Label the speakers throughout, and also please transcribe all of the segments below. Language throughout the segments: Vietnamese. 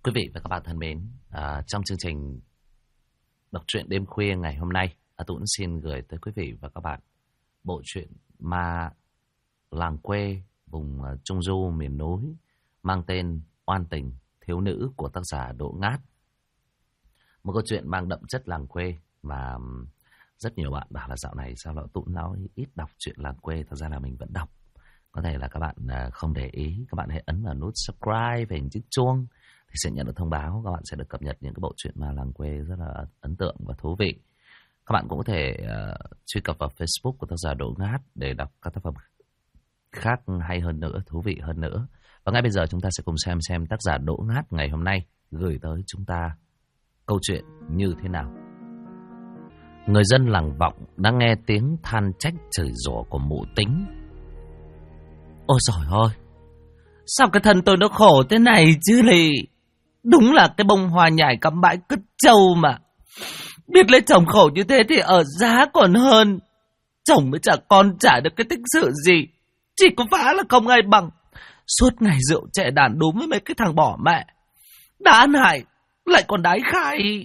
Speaker 1: Quý vị và các bạn thân mến, trong chương trình đọc truyện đêm khuya ngày hôm nay, tôi cũng xin gửi tới quý vị và các bạn bộ truyện Ma Làng Quê vùng Trung Du miền núi mang tên Oan Tình Thiếu Nữ của tác giả Đỗ Ngát. Một câu chuyện mang đậm chất làng quê mà rất nhiều bạn bảo là dạo này sao lão Tũng nói ít đọc truyện làng quê. Thật ra là mình vẫn đọc. Có thể là các bạn không để ý, các bạn hãy ấn vào nút subscribe và hình chiếc chuông thì sẽ nhận được thông báo. Các bạn sẽ được cập nhật những cái bộ truyện ma làng quê rất là ấn tượng và thú vị. Các bạn cũng có thể truy cập vào Facebook của tác giả Đỗ Ngát để đọc các tác phẩm khác hay hơn nữa, thú vị hơn nữa. Và ngay bây giờ chúng ta sẽ cùng xem tác giả Đỗ Ngát ngày hôm nay gửi tới chúng ta câu chuyện như thế nào. Người dân làng Vọng đã nghe tiếng than trách chửi rủa của mụ Tính. Ôi trời ơi, sao cái thân tôi nó khổ thế này chứ lì. Đúng là cái bông hoa nhài cắm bãi cứt trâu mà. Biết lấy chồng khổ như thế thì ở giá còn hơn. Chồng mới chả con chả được cái tích sự gì. Chỉ có phá là không ai bằng. Suốt ngày rượu chè đàn đúng với mấy cái thằng bỏ mẹ. Đã ăn hại lại còn đái khai.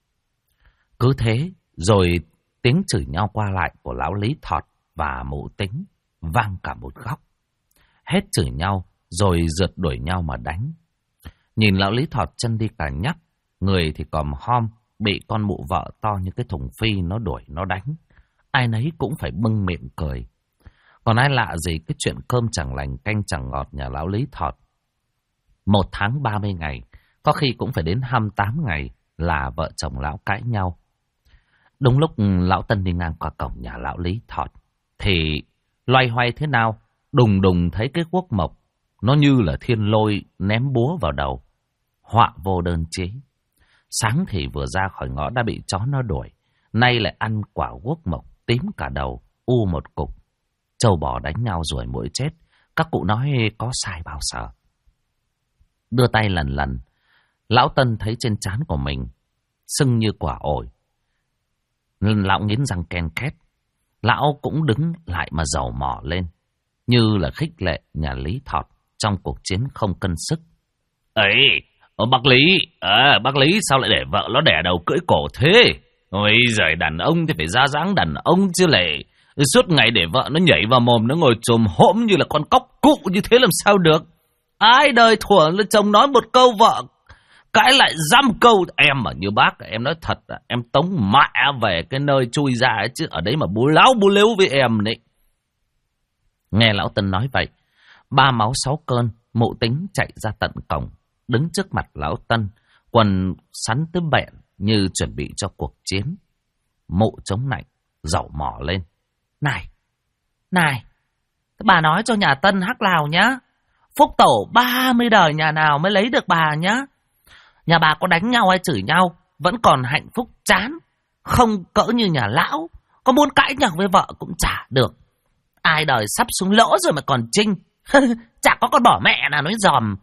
Speaker 1: Cứ thế rồi tiếng chửi nhau qua lại của lão Lý Thọt và mụ Tính vang cả một góc. Hết chửi nhau rồi rượt đuổi nhau mà đánh. Nhìn lão Lý Thọt chân đi cả nhắc, người thì còm hom, bị con mụ vợ to như cái thùng phi nó đuổi nó đánh. Ai nấy cũng phải bưng miệng cười. Còn ai lạ gì cái chuyện cơm chẳng lành canh chẳng ngọt nhà lão Lý Thọt. 1 tháng 30 ngày, có khi cũng phải đến 28 ngày là vợ chồng lão cãi nhau. Đúng lúc lão Tân đi ngang qua cổng nhà lão Lý Thọt thì loay hoay thế nào đùng đùng thấy cái guốc mộc nó như là thiên lôi ném búa vào đầu. Họa vô đơn chí. Sáng thì vừa ra khỏi ngõ đã bị chó nó đuổi, nay lại ăn quả guốc mộc tím cả đầu, u một cục. Trâu bò đánh nhau rồi muỗi chết, các cụ nói có sai bao sợ. Đưa tay lần lần, lão Tân thấy trên trán của mình sưng như quả ổi. Lão nghiến răng ken két. Lão cũng đứng lại mà dầu mỏ lên, như là khích lệ nhà Lý Thọt trong cuộc chiến không cân sức. Ấy, bác Lý sao lại để vợ nó đẻ đầu cưỡi cổ thế? Ôi giời, đàn ông thì phải ra dáng đàn ông chứ lệ. Suốt ngày để vợ nó nhảy vào mồm, nó ngồi chồm hổm như là con cóc cụ như thế làm sao được? Ai đời thuở là chồng nói một câu vợ cãi lại dăm câu. Em mà như bác, em nói thật, em tống mẹ về cái nơi chui ra ấy, chứ ở đấy mà bú láo bú lếu với em đấy. Nghe lão Tân nói vậy, 3 máu 6 cơn, mụ Tính chạy ra tận cổng, đứng trước mặt lão Tân, quần sắn tới bẹn như chuẩn bị cho cuộc chiến. Mụ chống nạnh, dẩu mỏ lên. Này, bà nói cho nhà Tân hắc lào nhá. Phúc tổ 30 đời nhà nào mới lấy được bà nhá. Nhà bà có đánh nhau hay chửi nhau vẫn còn hạnh phúc chán, không cỡ như nhà lão. Có muốn cãi nhau với vợ cũng chả được. Ai đời sắp xuống lỗ rồi mà còn trinh. Chả có con bỏ mẹ nào nói dòm.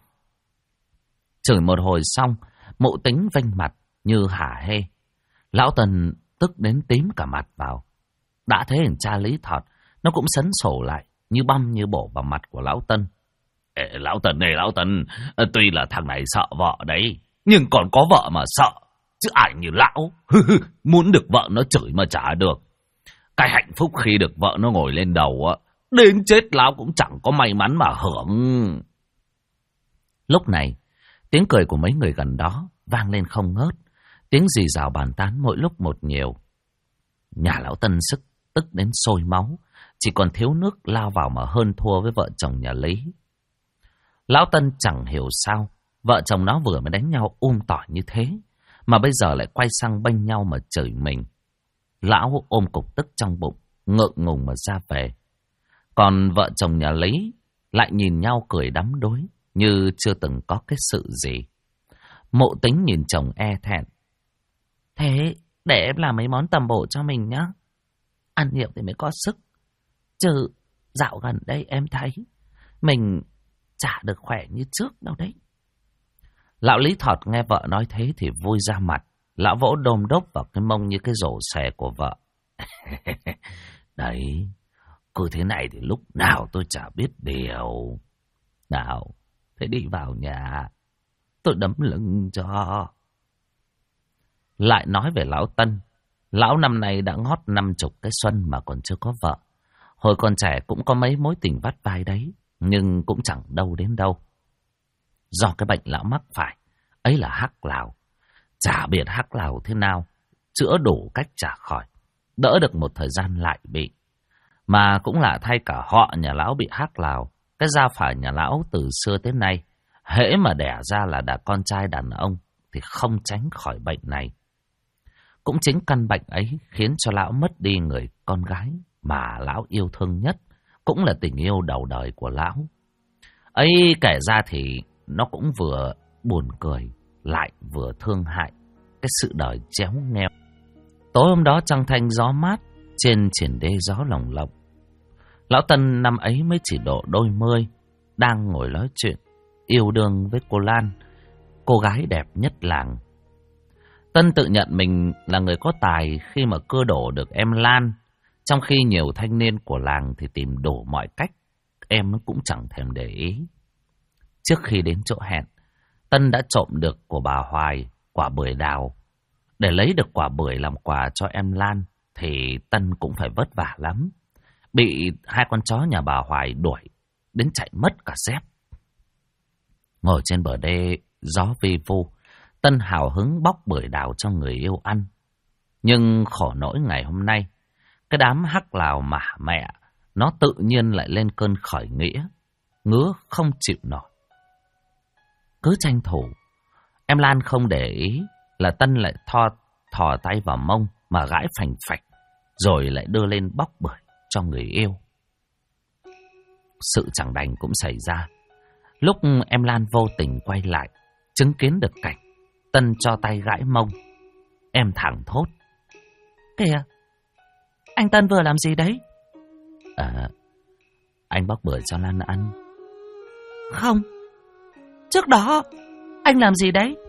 Speaker 1: Chửi một hồi xong, mụ Tính vênh mặt như hả hê. Lão Tân tức đến tím cả mặt vào. Đã thế thằng cha Lý Thọt nó cũng sấn sổ lại, như băm như bổ vào mặt của lão Tân. Lão Tân, tuy là thằng này sợ vợ đấy, nhưng còn có vợ mà sợ, chứ ai như lão muốn được vợ nó chửi mà chả được. Cái hạnh phúc khi được vợ nó ngồi lên đầu á, đến chết lão cũng chẳng có may mắn mà hưởng. Lúc này, tiếng cười của mấy người gần đó vang lên không ngớt, tiếng rì rào bàn tán mỗi lúc một nhiều. Nhà lão Tân sức tức đến sôi máu, chỉ còn thiếu nước lao vào mà hơn thua với vợ chồng nhà Lý. Lão Tân chẳng hiểu sao vợ chồng nó vừa mới đánh nhau tỏi như thế, mà bây giờ lại quay sang bênh nhau mà chửi mình. Lão ôm cục tức trong bụng, ngượng ngùng mà ra về. Còn vợ chồng nhà Lý lại nhìn nhau cười đắm đuối, như chưa từng có cái sự gì. Mộ Tính nhìn chồng e thẹn. Thế để em làm mấy món tầm bổ cho mình nhá. Ăn nhiều thì mới có sức. Chứ dạo gần đây em thấy mình chả được khỏe như trước đâu đấy. Lão Lý Thọt nghe vợ nói thế thì vui ra mặt. Lão vỗ đôm đốp vào cái mông như cái rổ xè của vợ. Đấy, cứ thế này thì lúc nào tôi chả biết điều. Nào, thế đi vào nhà. tôi đấm lưng cho. Lại nói về lão Tân. Lão năm nay đã ngót 50 cái xuân mà còn chưa có vợ. Hồi còn trẻ cũng có mấy mối tình vắt vai đấy, nhưng cũng chẳng đâu đến đâu. Do cái bệnh lão mắc phải, ấy là hắc lào. Chả biết hắc lào thế nào, chữa đủ cách trả khỏi. Đỡ được một thời gian lại bị. Mà cũng là thay cả họ nhà lão bị hắc lào. Cái gia phả nhà lão từ xưa tới nay, hễ mà đẻ ra là con trai đàn ông thì không tránh khỏi bệnh này. Cũng chính căn bệnh ấy khiến cho lão mất đi người con gái mà lão yêu thương nhất, cũng là tình yêu đầu đời của lão. Ấy kể ra thì nó cũng vừa buồn cười, lại vừa thương hại cái sự đời chéo nghèo. Tối hôm đó trăng thanh gió mát, trên triển đê gió lồng lộng. Lão Tân năm ấy mới chỉ độ đôi mươi, đang ngồi nói chuyện, yêu đương với cô Lan, cô gái đẹp nhất làng. Tân tự nhận mình là người có tài khi mà cưa đổ được em Lan, trong khi nhiều thanh niên của làng thì tìm đủ mọi cách, em cũng chẳng thèm để ý. Trước khi đến chỗ hẹn, Tân đã trộm được của bà Hoài quả bưởi đào. Để lấy được quả bưởi làm quà cho em Lan thì Tân cũng phải vất vả lắm. Bị hai con chó nhà bà Hoài đuổi đến chạy mất cả dép. Ngồi trên bờ đê gió vi vu, Tân hào hứng bóc bưởi đào cho người yêu ăn. Nhưng khổ nỗi ngày hôm nay, cái đám hắc lào mà mẹ nó tự nhiên lại lên cơn khởi nghĩa, ngứa không chịu nổi. Cứ tranh thủ, em Lan không để ý là Tân lại thò tay vào mông mà gãi phành phạch, rồi lại đưa lên bóc bưởi cho người yêu. Sự chẳng đành cũng xảy ra. Lúc em Lan vô tình quay lại, chứng kiến được cảnh Tân cho tay gãi mông, em thẳng thốt: "Kìa, anh Tân vừa làm gì đấy?" Anh bóc bưởi cho Lan ăn." "Không, trước đó anh làm gì đấy?"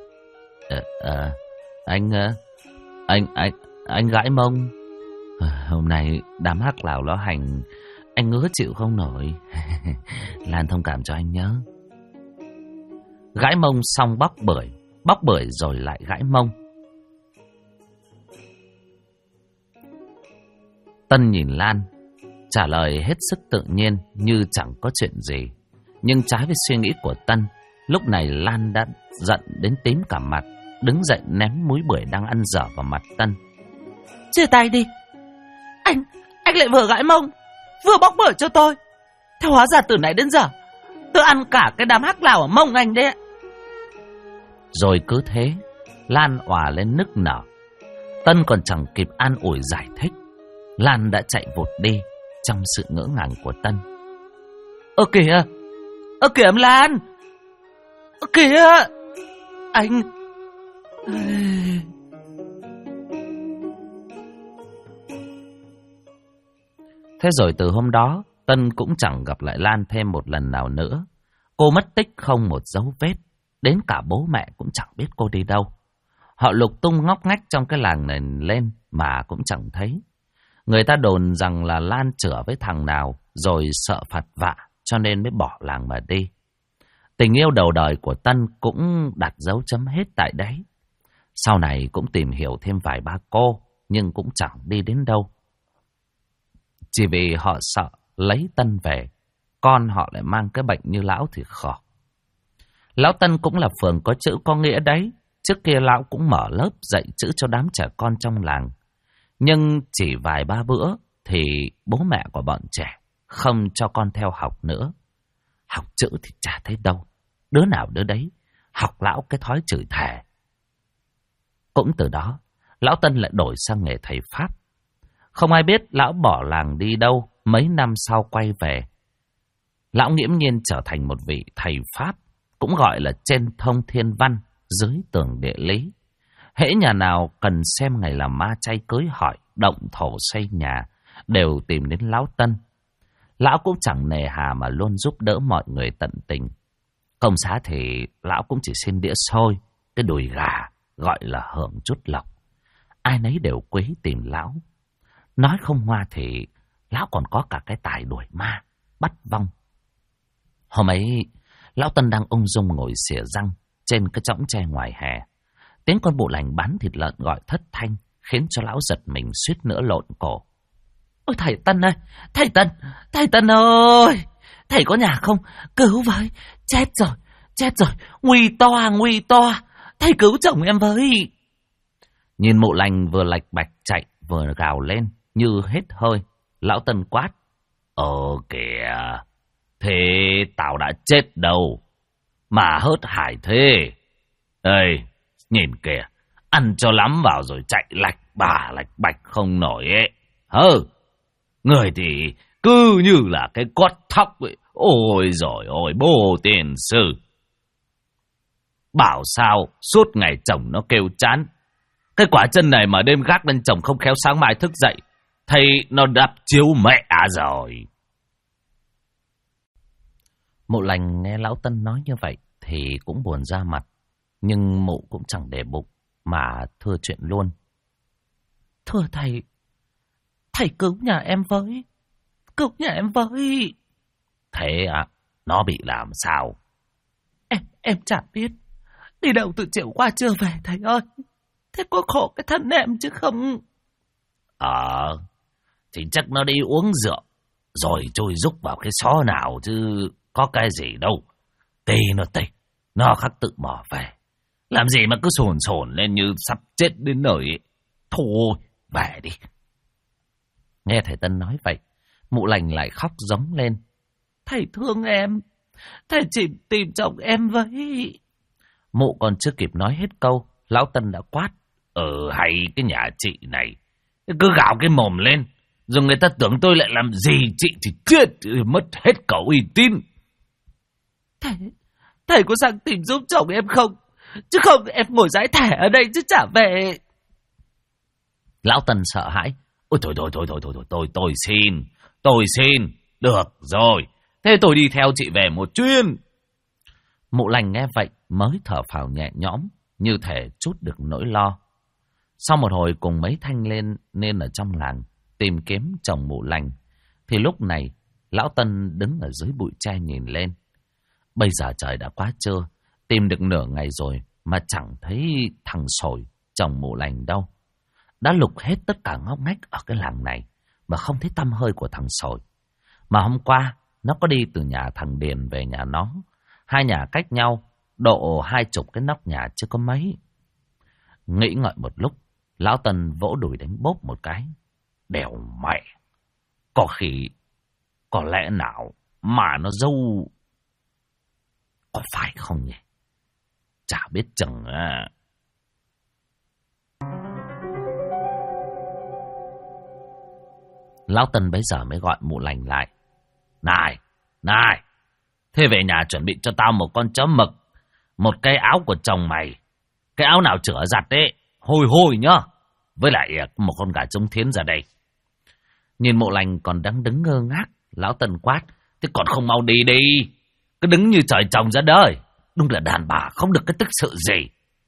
Speaker 1: Anh gãi mông. Hôm nay đám hắc lào nó hành, anh ngứa chịu không nổi." "Lan thông cảm cho anh nhớ." Gãi mông xong bóc bưởi rồi lại gãi mông. Tân nhìn Lan, trả lời hết sức tự nhiên như chẳng có chuyện gì. Nhưng trái với suy nghĩ của Tân, lúc này Lan đã giận đến tím cả mặt, đứng dậy ném múi bưởi đang ăn dở vào mặt Tân. "Chia tay đi. Anh lại vừa gãi mông, vừa bóc bưởi cho tôi. Thế hóa ra từ nãy đến giờ tôi ăn cả cái đám hắc lào ở mông anh đấy ạ." Rồi cứ thế, Lan òa lên nức nở. Tân còn chẳng kịp an ủi giải thích, Lan đã chạy vụt đi trong sự ngỡ ngàng của Tân. Ơ kìa em Lan! Ơ kìa! Anh... Thế rồi từ hôm đó, Tân cũng chẳng gặp lại Lan thêm một lần nào nữa. Cô mất tích không một dấu vết, đến cả bố mẹ cũng chẳng biết cô đi đâu. Họ lục tung ngóc ngách trong cái làng này lên mà cũng chẳng thấy. Người ta đồn rằng là Lan chửa với thằng nào rồi sợ phạt vạ cho nên mới bỏ làng mà đi. Tình yêu đầu đời của Tân cũng đặt dấu chấm hết tại đấy. Sau này cũng tìm hiểu thêm vài ba cô nhưng cũng chẳng đi đến đâu. Chỉ vì họ sợ lấy Tân về, con họ lại mang cái bệnh như lão thì khó. Lão Tân cũng là phường có chữ có nghĩa đấy. Trước kia lão cũng mở lớp dạy chữ cho đám trẻ con trong làng. Nhưng chỉ vài ba bữa thì bố mẹ của bọn trẻ không cho con theo học nữa. Học chữ thì chả thấy đâu, đứa nào đứa đấy học lão cái thói chửi thề. Cũng từ đó, lão Tân lại đổi sang nghề thầy Pháp. Không ai biết lão bỏ làng đi đâu, mấy năm sau quay về. Lão nghiễm nhiên trở thành một vị thầy Pháp, cũng gọi là trên thông thiên văn, dưới tường địa lý. Hễ nhà nào cần xem ngày làm ma chay cưới hỏi, động thổ xây nhà, đều tìm đến lão Tân. Lão cũng chẳng nề hà mà luôn giúp đỡ mọi người tận tình. Công xá thì lão cũng chỉ xin đĩa xôi, cái đùi gà, gọi là hưởng chút lộc. Ai nấy đều quý tìm lão. Nói không ngoa thì lão còn có cả cái tài đuổi ma, bắt vong. Hôm ấy, lão Tân đang ung dung ngồi xỉa răng trên cái chõng tre ngoài hè. Tiếng con bộ lành bán thịt lợn gọi thất thanh, khiến cho lão giật mình suýt nữa lộn cổ. Ôi thầy Tân ơi, thầy Tân ơi, thầy có nhà không? Cứu với, chết rồi, nguy toa, thầy cứu chồng em với. Nhìn mụ lành vừa lạch bạch chạy vừa gào lên như hết hơi, lão Tân quát. Kìa, thế tao đã chết đâu mà hớt hải thế. Ê, nhìn kìa, ăn cho lắm vào rồi chạy lạch bạch không nổi ấy. Người thì cứ như là cái cốt thóc vậy. Ôi giời ơi, bố tiền sư. Bảo sao suốt ngày chồng nó kêu chán. Cái quả chân này mà đêm gác lên chồng không khéo sáng mai thức dậy, thấy nó đập chiếu mẹ rồi. Mụ lành nghe lão Tân nói như vậy thì cũng buồn ra mặt. Nhưng mụ cũng chẳng để bụng mà thưa chuyện luôn. Thưa thầy, thầy cứu nhà em với. Thế à, nó bị làm sao? Em chẳng biết. Đi đâu từ chiều qua chưa về thầy ơi. Thế có khổ cái thân em chứ không. Thì chắc nó đi uống rượu rồi trôi rúc vào cái xó nào chứ có cái gì đâu. Nó khắc tự bỏ về. Làm gì mà cứ sồn lên như sắp chết đến nơi ấy. Thôi, về đi. Nghe thầy Tân nói vậy, mụ lành lại khóc giống lên. Thầy thương em, thầy chỉ tìm chồng em với. Mụ còn chưa kịp nói hết câu, lão Tân đã quát. Hay cái nhà chị này, cứ gào cái mồm lên, rồi người ta tưởng tôi lại làm gì chị thì chết, mất hết cả uy tín. Thầy có sang tìm giúp chồng em không? Chứ không em ngồi dãi thẻ ở đây chứ chả về. Lão Tân sợ hãi. Ôi thôi, tôi xin. Được rồi, thế tôi đi theo chị về một chuyến. Mụ lành nghe vậy mới thở phào nhẹ nhõm, như thể trút được nỗi lo. Sau một hồi cùng mấy thanh lên nên ở trong làng tìm kiếm chồng mụ lành, thì lúc này lão Tân đứng ở dưới bụi tre nhìn lên. Bây giờ trời đã quá trưa, tìm được nửa ngày rồi mà chẳng thấy thằng Sồi, chồng mụ lành đâu. Đã lục hết tất cả ngóc ngách ở cái làng này mà không thấy tăm hơi của thằng Sồi. Mà hôm qua nó có đi từ nhà thằng Điền về nhà nó, hai nhà cách nhau độ 20 cái nóc nhà chứ có mấy. Nghĩ ngợi một lúc, lão Tân vỗ đùi đánh bốp một cái. Đèo mẹ, có lẽ nào mà nó dâu. Có phải không nhỉ? Chả biết chừng à. Lão Tân bấy giờ mới gọi mụ lành lại. Này, thế về nhà chuẩn bị cho tao một con chó mực, một cái áo của chồng mày. Cái áo nào chữa giặt ấy, hôi nhá. Với lại một con gà trống thiến ra đây. Nhìn mụ lành còn đang đứng ngơ ngác, lão Tân quát. Thế còn không mau đi đi. Cứ đứng như trời trồng ra đời. Đúng là đàn bà không được cái tức sự gì.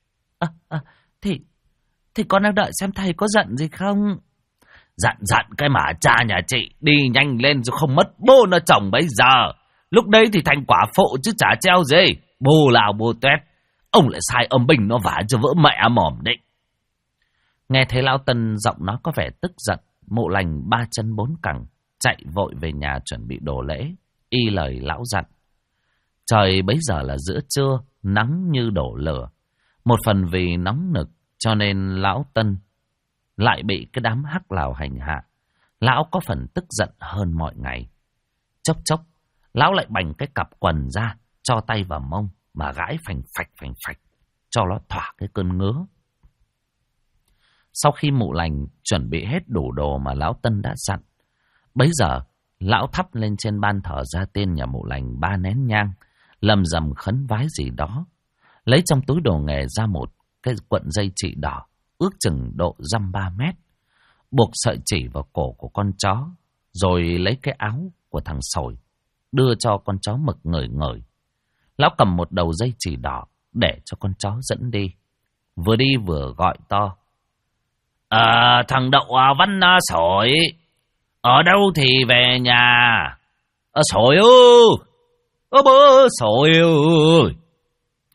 Speaker 1: Thì con đang đợi xem thầy có giận gì không. Dặn cái mà cha nhà chị đi nhanh lên rồi không mất bô nó chồng bây giờ. Lúc đấy thì thành quả phụ chứ chả treo gì. Bô lào bô tuét. Ông lại sai âm bình nó vả cho vỡ mẹ mỏm đấy. Nghe thấy lão Tân giọng nó có vẻ tức giận, mụ lành 3 chân 4 cẳng chạy vội về nhà chuẩn bị đồ lễ, y lời lão dặn. Trời bấy giờ là giữa trưa, nắng như đổ lửa. Một phần vì nóng nực cho nên lão Tân lại bị cái đám hắc lào hành hạ. Lão có phần tức giận hơn mọi ngày. Chốc lão lại bành cái cặp quần ra, cho tay vào mông mà gãi phành phạch cho nó thỏa cái cơn ngứa. Sau khi mụ lành chuẩn bị hết đủ đồ mà lão Tân đã dặn, bấy giờ lão thắp lên trên ban thờ gia tiên nhà mụ lành 3 nén nhang, lầm rầm khấn vái gì đó, lấy trong túi đồ nghề ra một cái cuộn dây chỉ đỏ ước chừng độ dăm 3 mét, buộc sợi chỉ vào cổ của con chó, rồi lấy cái áo của thằng Sồi đưa cho con chó mực ngửi. Lão cầm một đầu dây chỉ đỏ để cho con chó dẫn đi, vừa đi vừa gọi to. Thằng Đậu Văn Sồi, ở đâu thì về nhà. Sồi ơi, bố Sồi ơi.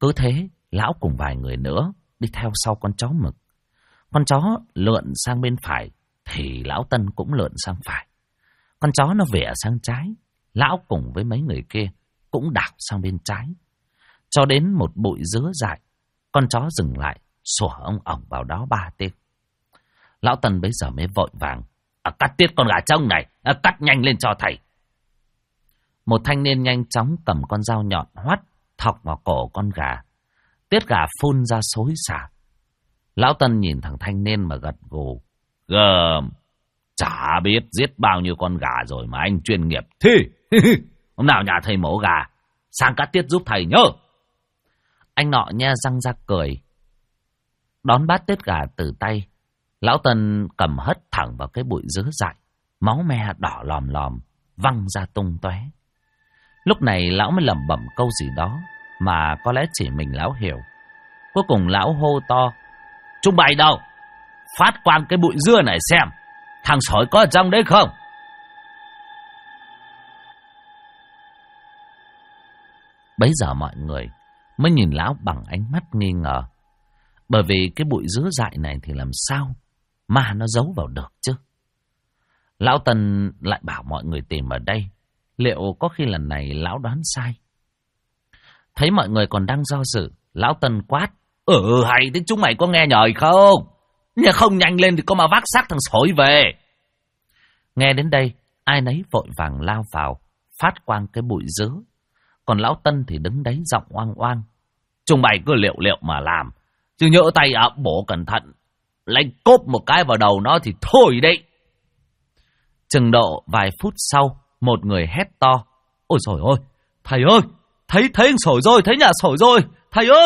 Speaker 1: Cứ thế, lão cùng vài người nữa đi theo sau con chó mực. Con chó lượn sang bên phải thì lão Tân cũng lượn sang phải. Con chó nó vỉa sang trái, lão cùng với mấy người kia cũng đảo sang bên trái. Cho đến một bụi dứa dại, con chó dừng lại, sủa ông ổng vào đó 3 tiếng. Lão Tân bấy giờ mới vội vàng: cắt tiết con gà trông này, cắt nhanh lên cho thầy. Một thanh niên nhanh chóng cầm con dao nhọn hoắt thọc vào cổ con gà. Tiết gà phun ra xối xả. Lão Tân nhìn thằng thanh niên mà gật gù: Gờm, chả biết giết bao nhiêu con gà rồi mà anh chuyên nghiệp thế. Hôm nào nhà thầy mổ gà, sang cắt tiết giúp thầy nhớ. Anh nọ nhe răng ra cười, đón bát tiết gà từ tay. Lão Tân cầm hất thẳng vào cái bụi dứa dại, máu me đỏ lòm lòm văng ra tung tóe. Lúc này lão mới lẩm bẩm câu gì đó mà có lẽ chỉ mình lão hiểu. Cuối cùng lão hô to: Chúng mày đâu? Phát quang cái bụi dưa này xem, thằng sói có ở trong đấy không? Bấy giờ mọi người mới nhìn lão bằng ánh mắt nghi ngờ. Bởi vì cái bụi dứa dại này thì làm sao mà nó giấu vào được chứ? Lão Tân lại bảo mọi người tìm ở đây. Liệu có khi lần này lão đoán sai? Thấy mọi người còn đang do dự, lão Tân quát: Hay thế chúng mày có nghe nhời không? Nhà không nhanh lên thì có mà vác xác thằng sói về. Nghe đến đây, ai nấy vội vàng lao vào, phát quang cái bụi dứa. Còn lão Tân thì đứng đấy giọng oang oang: Chúng mày cứ liệu mà làm, chứ nhỡ tay bổ cẩn thận, lấy cốp một cái vào đầu nó thì thôi đấy. Chừng độ vài phút sau, một người hét to: Ôi trời ơi, thầy ơi, thấy thằng sói rồi, thấy nhà sói rồi, thầy ơi!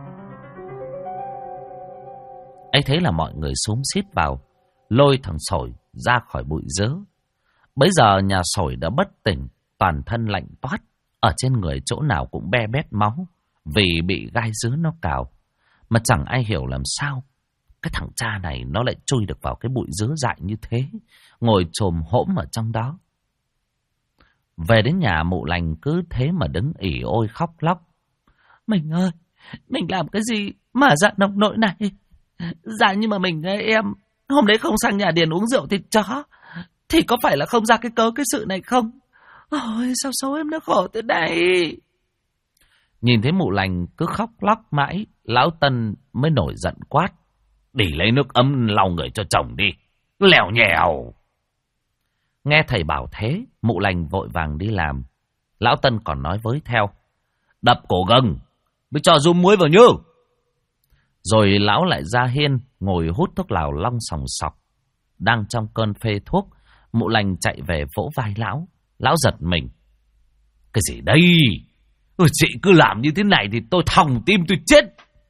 Speaker 1: Ấy thế là mọi người xúm xít vào, lôi thằng sói ra khỏi bụi dứa. Bấy giờ nhà sói đã bất tỉnh, toàn thân lạnh toát, ở trên người chỗ nào cũng be bét máu, vì bị gai dứa nó cào. Mà chẳng ai hiểu làm sao cái thằng cha này nó lại chui được vào cái bụi dứa dại như thế, ngồi chồm hổm ở trong đó. Về đến nhà, Mụ Lành cứ thế mà đứng ỉ ôi khóc lóc: Mình ơi, mình làm cái gì mà dạ nông nỗi này? Dạ nhưng mà mình em hôm đấy không sang nhà Điền uống rượu thịt chó, thì có phải là không ra cái cớ cái sự này không? Ôi sao số em nó khổ thế này? Nhìn thấy Mụ Lành cứ khóc lóc mãi, lão Tân mới nổi giận quát: Đi lấy nước ấm lau người cho chồng đi, lèo nhèo. Nghe thầy bảo thế, Mụ Lành vội vàng đi làm. Lão Tân còn nói với theo: Đập cổ gừng, mới cho rúm muối vào nhừ. Rồi lão lại ra hiên, ngồi hút thuốc lào long sòng sọc. Đang trong cơn phê thuốc, Mụ Lành chạy về vỗ vai lão. Lão giật mình: Cái gì đây? Chị cứ làm như thế này thì tôi thòng tim tôi chết.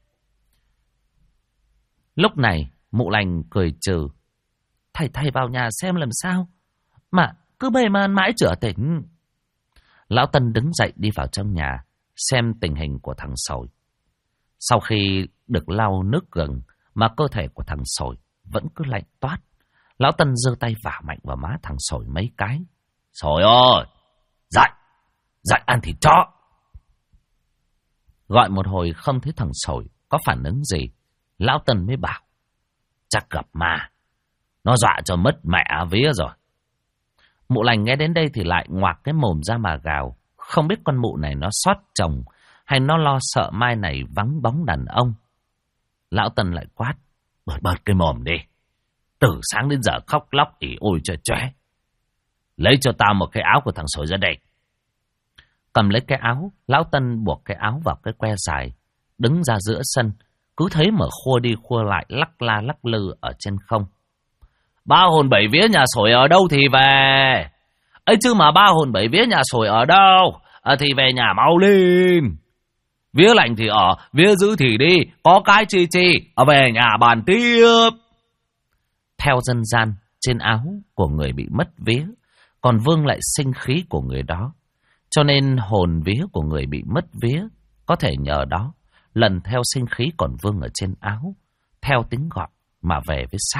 Speaker 1: Lúc này Mụ Lành cười trừ: Thầy vào nhà xem làm sao mà cứ bê man mãi chữa tỉnh. Lão Tân đứng dậy đi vào trong nhà xem tình hình của thằng sói. Sau khi được lau nước gừng mà cơ thể của thằng sói vẫn cứ lạnh toát, lão Tân giơ tay vả mạnh vào má thằng sói mấy cái: Sói ơi, dạy ăn thịt chó. Gọi một hồi không thấy thằng sói có phản ứng gì, lão Tân mới bảo: Chắc gặp ma, nó dọa cho mất mẹ vía rồi. Mụ Lành nghe đến đây thì lại ngoạc cái mồm ra mà gào. Không biết con mụ này nó xót chồng hay nó lo sợ mai này vắng bóng đàn ông. Lão Tân lại quát: Bớt cái mồm đi, từ sáng đến giờ khóc lóc ỉ ôi cho chóe. Lấy cho tao một cái áo của thằng sói ra đây. Cầm lấy cái áo, lão Tân buộc cái áo vào cái que dài, đứng ra giữa sân, cứ thấy mà khua đi khua lại, lắc la lắc lư ở trên không. Ba hồn bảy vía nhà sói ở đâu thì về. Ấy chứ mà ba hồn bảy vía nhà sói ở đâu thì về nhà mau lên. Vía lạnh thì ở, vía dữ thì đi, có cái chi về nhà bàn tiếp. Theo dân gian, trên áo của người bị mất vía còn vương lại sinh khí của người đó, cho nên hồn vía của người bị mất vía có thể nhờ đó lần theo sinh khí còn vương ở trên áo, theo tính gọn mà về với xác.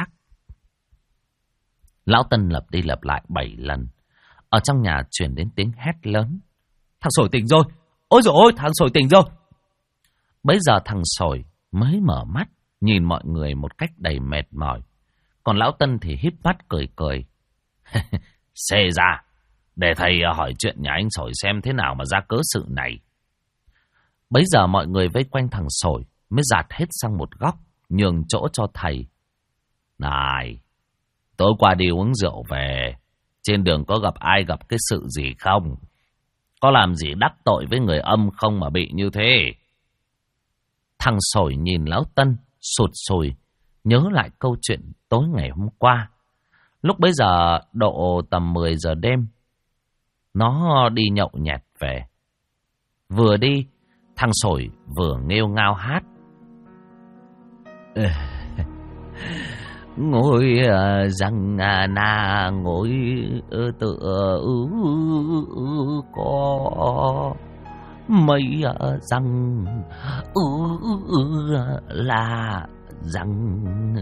Speaker 1: Lão Tân lặp đi lặp lại 7 lần. Ở trong nhà truyền đến tiếng hét lớn: Thằng sói tỉnh rồi! Ôi dồi ôi, thằng sói tỉnh rồi! Bấy giờ thằng Sồi mới mở mắt, nhìn mọi người một cách đầy mệt mỏi. Còn lão Tân thì híp mắt cười cười. Xê ra, để thầy hỏi chuyện nhà anh Sồi xem thế nào mà ra cớ sự này. Bấy giờ mọi người vây quanh thằng Sồi mới dạt hết sang một góc, nhường chỗ cho thầy. Này, tối qua đi uống rượu về, trên đường có gặp ai gặp cái sự gì không? Có làm gì đắc tội với người âm không mà bị như thế? Thằng Sồi nhìn lão Tân, sụt sùi, nhớ lại câu chuyện tối ngày hôm qua. Lúc bấy giờ độ tầm 10 giờ đêm, nó đi nhậu nhẹt về. Vừa đi, thằng Sồi vừa nghêu ngao hát. Ngồi răng na ngồi tựa có mấy răng là răng.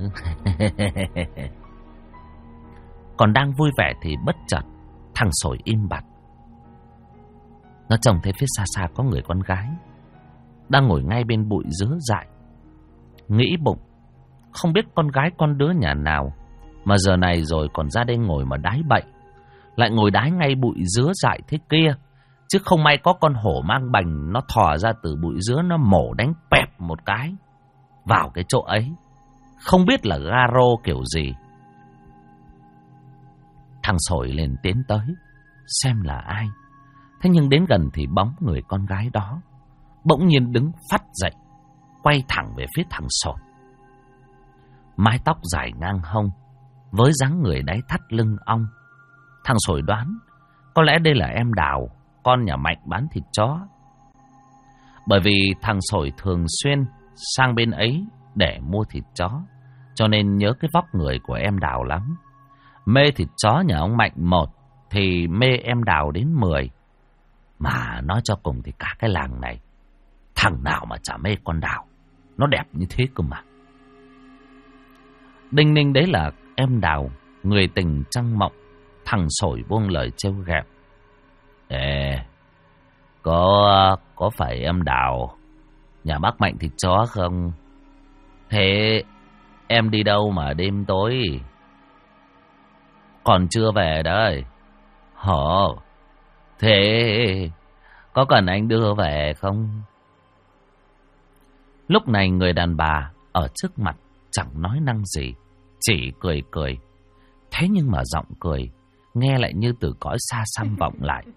Speaker 1: Còn đang vui vẻ thì bất chợt thằng Sồi im bặt. Nó trông thấy phía xa xa có người con gái đang ngồi ngay bên bụi dứa dại. Nghĩ bụng, không biết con gái con đứa nhà nào mà giờ này rồi còn ra đây ngồi mà đái bậy, lại ngồi đái ngay bụi dứa dại thế kia. Chứ không may có con hổ mang bành nó thò ra từ bụi dứa, nó mổ đánh pẹp một cái vào cái chỗ ấy, không biết là garo kiểu gì. Thằng Sồi liền tiến tới xem là ai. Thế nhưng đến gần thì bóng người con gái đó bỗng nhiên đứng phắt dậy, quay thẳng về phía thằng Sồi. Mái tóc dài ngang hông, với dáng người đáy thắt lưng ong. Thằng Sồi đoán có lẽ đây là em Đào, con nhà Mạnh bán thịt chó. Bởi vì thằng Sồi thường xuyên sang bên ấy để mua thịt chó, cho nên nhớ cái vóc người của em Đào lắm. Mê thịt chó nhà ông Mạnh 1 thì mê em Đào đến 10. Mà nói cho cùng thì cả cái làng này, thằng nào mà chả mê con Đào, nó đẹp như thế cơ mà. Đinh ninh đấy là em Đào, người tình trăng mộng. Thằng Sồi buông lời trêu ghẹo. Ê, có phải em Đào nhà bác Mạnh thịt chó không? Thế em đi đâu mà đêm tối còn chưa về đấy? Hả? Thế có cần anh đưa về không? Lúc này người đàn bà ở trước mặt chẳng nói năng gì, chỉ cười cười. Thế nhưng mà giọng cười nghe lại như từ cõi xa xăm vọng lại.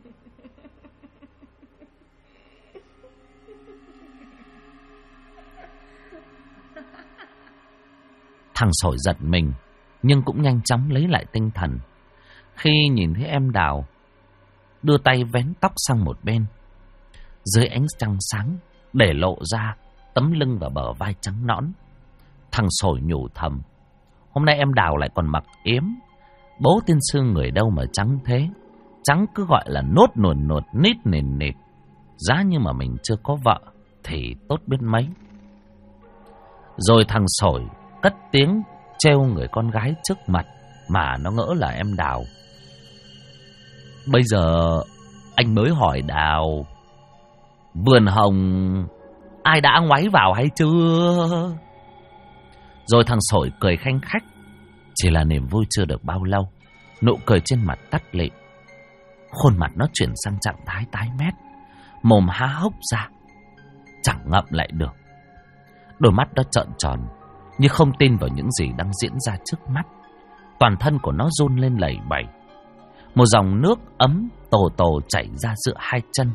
Speaker 1: Thằng Sồi giật mình, nhưng cũng nhanh chóng lấy lại tinh thần khi nhìn thấy em Đào đưa tay vén tóc sang một bên. Dưới ánh trăng sáng để lộ ra tấm lưng và bờ vai trắng nõn. Thằng Sồi nhủ thầm, hôm nay em Đào lại còn mặc yếm. Bố tiên sư người đâu mà trắng thế. Trắng cứ gọi là nốt nuồn nột nít nền nịt. Giá như mà mình chưa có vợ thì tốt biết mấy. Rồi thằng Sồi cất tiếng trêu người con gái trước mặt mà nó ngỡ là em Đào. Bây giờ anh mới hỏi Đào, vườn hồng ai đã ngoáy vào hay chưa? Rồi thằng Sồi cười khanh khách. Chỉ là niềm vui chưa được bao lâu, nụ cười trên mặt tắt lịm. Khuôn mặt nó chuyển sang trạng thái tái mét, mồm há hốc ra, chẳng ngậm lại được. Đôi mắt nó trợn tròn, như không tin vào những gì đang diễn ra trước mắt. Toàn thân của nó run lên lẩy bẩy. Một dòng nước ấm tồ tồ chảy ra giữa hai chân.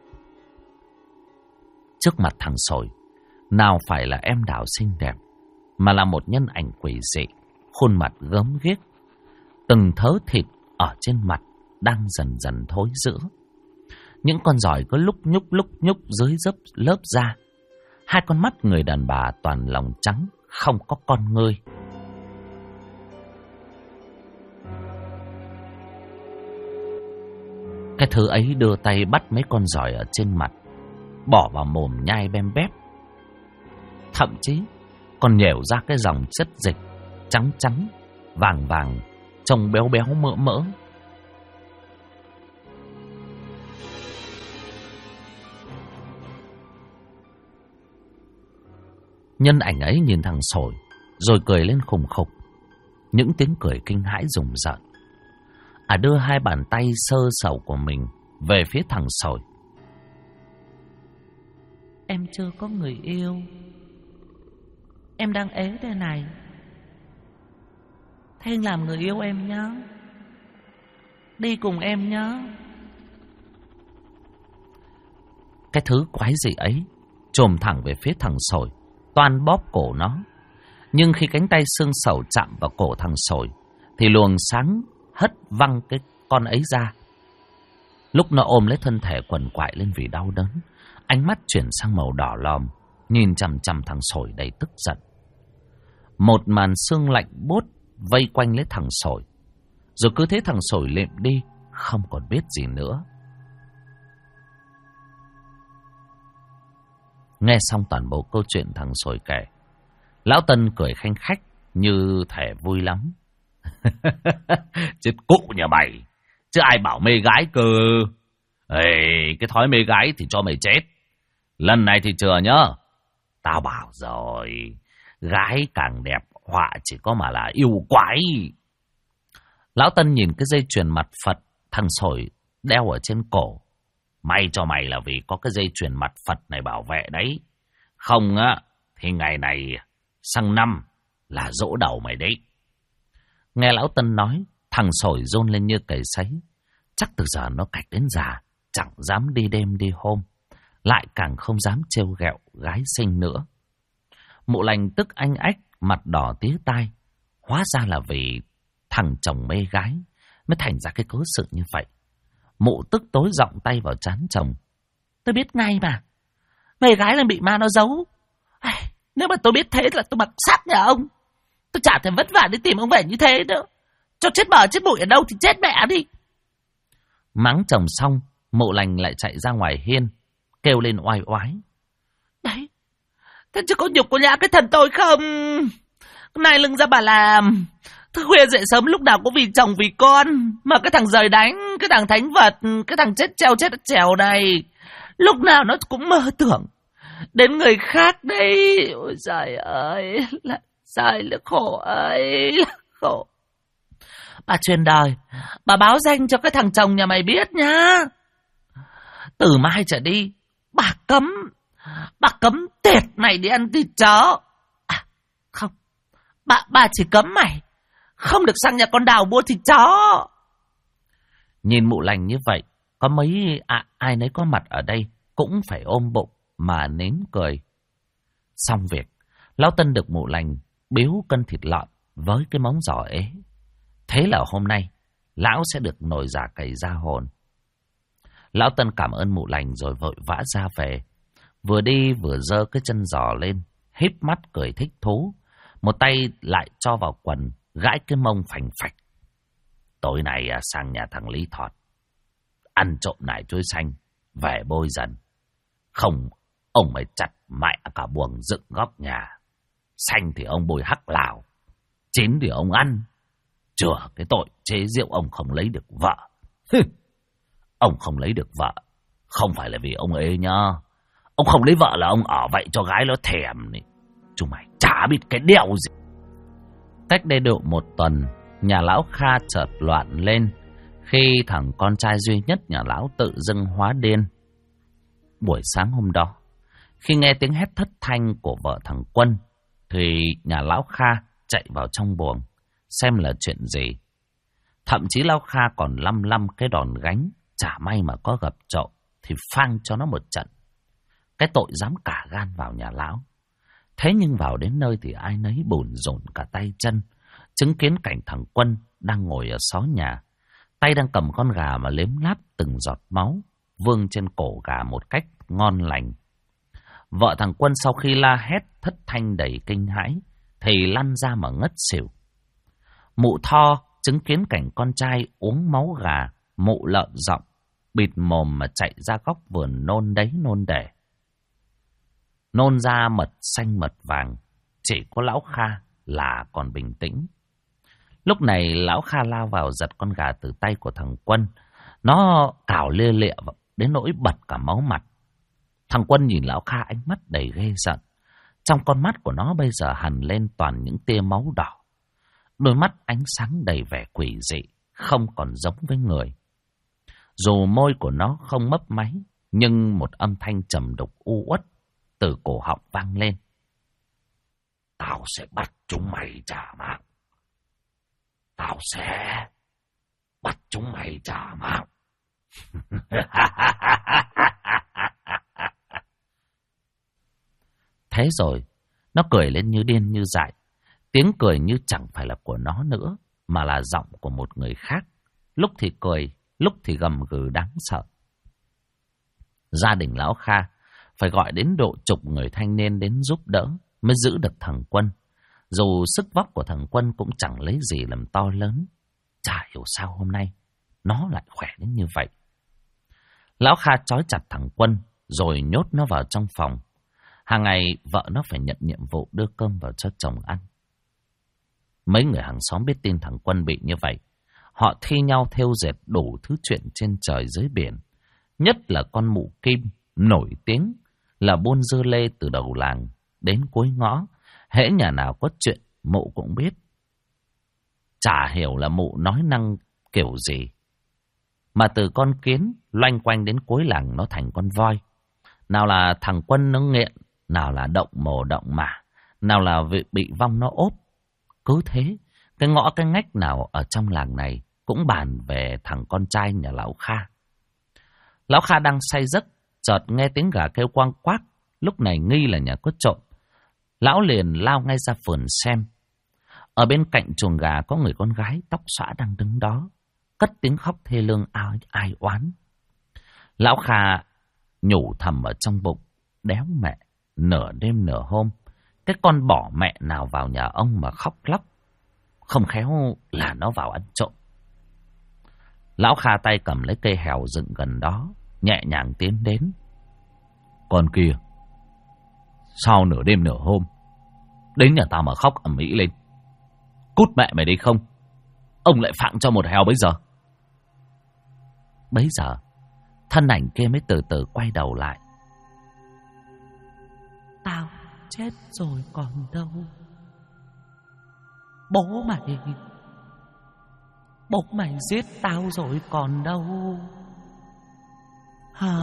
Speaker 1: Trước mặt thằng Sồi, nào phải là em Đào xinh đẹp, mà là một nhân ảnh quỷ dị, khuôn mặt gớm ghiếc. Từng thớ thịt ở trên mặt đang dần dần thối rữa. Những con giòi cứ lúc nhúc dưới lớp da. Hai con mắt người đàn bà toàn lòng trắng, không có con ngươi. Cái thứ ấy đưa tay bắt mấy con giòi ở trên mặt, bỏ vào mồm nhai bem bép. Thậm chí còn nhểu ra cái dòng chất dịch trắng trắng, vàng vàng, trông béo béo mỡ mỡ. Nhân ảnh ấy nhìn thằng Sồi, rồi cười lên khùng khục. Những tiếng cười kinh hãi rùng rợn. Đưa hai bàn tay sơ sẩu của mình về phía thằng Sồi.
Speaker 2: Em chưa có người yêu. Em đang ế đây này. Thế anh làm người yêu em nhá. Đi cùng em nhá.
Speaker 1: Cái thứ quái dị ấy chồm thẳng về phía thằng Sồi, toan bóp cổ nó. Nhưng khi cánh tay xương sầu chạm vào cổ thằng Sồi thì luồng sáng hất văng cái con ấy ra. Lúc nó ôm lấy thân thể quằn quại lên vì đau đớn, ánh mắt chuyển sang màu đỏ lòm, nhìn chằm chằm thằng Sồi đầy tức giận. Một màn sương lạnh buốt vây quanh lấy thằng Sồi, rồi cứ thế thằng Sồi lệm đi, không còn biết gì nữa. Nghe xong toàn bộ câu chuyện thằng Sồi kể, Lão Tân cười khanh khách như thể vui lắm. Chết cụ nhà mày, chứ ai bảo mê gái cơ. Ê, cái thói mê gái thì cho mày chết. Lần này thì chừa nhá. Tao bảo rồi, gái càng đẹp họa chỉ có mà là yêu quái. Lão Tân nhìn cái dây chuyền mặt Phật thằng Sồi đeo ở trên cổ. May cho mày là vì có cái dây chuyền mặt Phật này bảo vệ đấy. Không á, thì ngày này sang năm là dỗ đầu mày đấy. Nghe Lão Tân nói, thằng Sồi rôn lên như cầy sấy. Chắc từ giờ nó cạch đến già, chẳng dám đi đêm đi hôm, lại càng không dám trêu ghẹo gái xinh nữa. Mụ Lành tức anh ách, mặt đỏ tía tai. Hóa ra là vì thằng chồng mê gái mới thành ra cái cớ sự như vậy. Mụ tức tối giọng tay vào trán chồng.
Speaker 2: Tôi biết ngay mà, mê gái là bị ma nó giấu. Nếu mà tôi biết thế là tôi mặc sát nhà ông. Tôi chả thèm vất vả đi tìm ông về như thế nữa. Cho chết bờ chết bụi ở đâu thì chết mẹ đi.
Speaker 1: Mắng chồng xong, Mụ Lành lại chạy ra ngoài hiên, kêu lên oai oái.
Speaker 2: Đấy, thế chứ có nhục của nhà cái thần tôi không? Nay lưng ra bà làm, thức khuya dậy sớm lúc nào cũng vì chồng vì con. Mà cái thằng rời đánh, cái thằng thánh vật, cái thằng chết trèo này, lúc nào nó cũng mơ tưởng đến người khác đấy. Ôi giời ơi, là trời là khổ ơi, là khổ. Bà truyền đời, bà báo danh cho cái thằng chồng nhà mày biết nhá. Từ mai trở đi, bà cấm tiệt mày đi ăn thịt chó. Không, bà chỉ cấm mày không được sang nhà con Đào mua thịt chó.
Speaker 1: Nhìn Mụ Lành như vậy, có mấy ai nấy có mặt ở đây cũng phải ôm bụng mà nén cười. Xong việc, Lão Tân được Mụ Lành biếu cân thịt lợn với cái móng giò ế. Thế là hôm nay, lão sẽ được nồi giả cày ra hồn. Lão Tân cảm ơn Mụ Lành rồi vội vã ra về. Vừa đi vừa giơ cái chân giò lên, híp mắt cười thích thú. Một tay lại cho vào quần, gãi cái mông phành phạch. Tối nay sang nhà thằng Lý Thọt, ăn trộm nải chuối xanh, về bôi dần. Không, ông mày chặt mẹ cả buồng dựng góc nhà. Xanh thì ông bôi hắc lào, chín thì ông ăn. Chừa cái tội chế rượu ông không lấy được vợ. Ông không lấy được vợ, không phải là vì ông ế nhá. Ông không lấy vợ là ông ở vậy cho gái nó thèm này. Chúng mày chả biết cái đeo gì. Cách đây độ 1 tuần, nhà lão Kha chợt loạn lên khi thằng con trai duy nhất nhà lão tự dưng hóa điên. Buổi sáng hôm đó, khi nghe tiếng hét thất thanh của vợ thằng Quân, thì nhà lão Kha chạy vào trong buồng xem là chuyện gì. Thậm chí lão Kha còn lăm cái đòn gánh, chả may mà có gặp trộm thì phang cho nó một trận. Cái tội dám cả gan vào nhà lão. Thế nhưng vào đến nơi thì ai nấy bủn rủn cả tay chân, chứng kiến cảnh thằng Quân đang ngồi ở xó nhà, tay đang cầm con gà mà liếm láp từng giọt máu vương trên cổ gà một cách ngon lành. Vợ thằng Quân sau khi la hét thất thanh đầy kinh hãi thì lăn ra mà ngất xỉu. Mụ Tho chứng kiến cảnh con trai uống máu gà, mụ lợn giọng, bịt mồm mà chạy ra góc vườn nôn đấy nôn để. Nôn ra mật xanh mật vàng, chỉ có lão Kha là còn bình tĩnh. Lúc này lão Kha lao vào giật con gà từ tay của thằng Quân. Nó cào lia lịa đến nỗi bật cả máu mặt. Thằng Quân nhìn lão Kha ánh mắt đầy ghê giận. Trong con mắt của nó bây giờ hằn lên toàn những tia máu đỏ. Đôi mắt ánh sáng đầy vẻ quỷ dị, không còn giống với người. Dù môi của nó không mấp máy, nhưng một âm thanh trầm đục u uất từ cổ họng vang lên. Tao sẽ bắt chúng mày trả mạng. Tao sẽ bắt chúng mày trả mạng. Thế rồi, nó cười lên như điên như dại. Tiếng cười như chẳng phải là của nó nữa, mà là giọng của một người khác. Lúc thì cười, lúc thì gầm gừ đáng sợ. Gia đình lão Kha phải gọi đến độ chục người thanh niên đến giúp đỡ mới giữ được thằng Quân. Dù sức vóc của thằng Quân cũng chẳng lấy gì làm to lớn. Chả hiểu sao hôm nay nó lại khỏe đến như vậy. Lão Kha trói chặt thằng Quân rồi nhốt nó vào trong phòng. Hàng ngày vợ nó phải nhận nhiệm vụ đưa cơm vào cho chồng ăn. Mấy người hàng xóm biết tin thằng Quân bị như vậy, họ thi nhau thêu dệt đủ thứ chuyện trên trời dưới biển. Nhất là con mụ Kim, nổi tiếng là buôn dưa lê từ đầu làng đến cuối ngõ. Hễ nhà nào có chuyện, mụ cũng biết. Chả hiểu là mụ nói năng kiểu gì, mà từ con kiến loanh quanh đến cuối làng nó thành con voi. Nào là thằng Quân nó nghiện, nào là động mồ động mả, nào là bị vong nó ốp. Cứ thế, cái ngõ cái ngách nào ở trong làng này cũng bàn về thằng con trai nhà lão Kha. Lão Kha đang say giấc, chợt nghe tiếng gà kêu quang quác. Lúc này nghi là nhà có trộm. Lão liền lao ngay ra vườn xem. Ở bên cạnh chuồng gà có người con gái tóc xõa đang đứng đó, cất tiếng khóc thê lương ai oán. Lão Kha nhủ thầm ở trong bụng, đéo mẹ, nửa đêm nửa hôm, cái con bỏ mẹ nào vào nhà ông mà khóc lóc, không khéo là nó vào ăn trộm. Lão Kha tay cầm lấy cây hèo dựng gần đó, nhẹ nhàng tiến đến. Con kia, sao nửa đêm nửa hôm đến nhà tao mà khóc ầm ĩ lên? Cút mẹ mày đi không, ông lại phạng cho một hèo bây giờ. Bấy giờ thân ảnh kia mới từ từ quay đầu lại. Tao chết rồi còn đâu. Bố mày giết tao rồi còn đâu. Hả?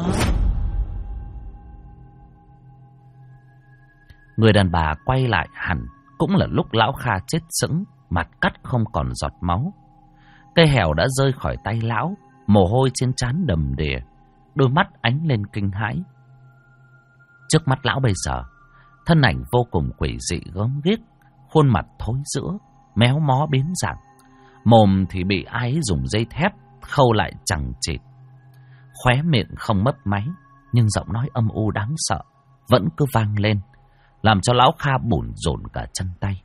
Speaker 1: Người đàn bà quay lại hẳn cũng là lúc lão Kha chết sững, mặt cắt không còn giọt máu. Cây hèo đã rơi khỏi tay lão, mồ hôi trên trán đầm đìa, đôi mắt ánh lên kinh hãi. Trước mắt lão bây giờ, thân ảnh vô cùng quỷ dị gớm ghiếc, khuôn mặt thối rữa, méo mó biến dạng, mồm thì bị ai ấy dùng dây thép khâu lại chằng chịt, khóe miệng không mấp máy, nhưng giọng nói âm u đáng sợ vẫn cứ vang lên, làm cho lão Kha bủn rủn cả chân tay.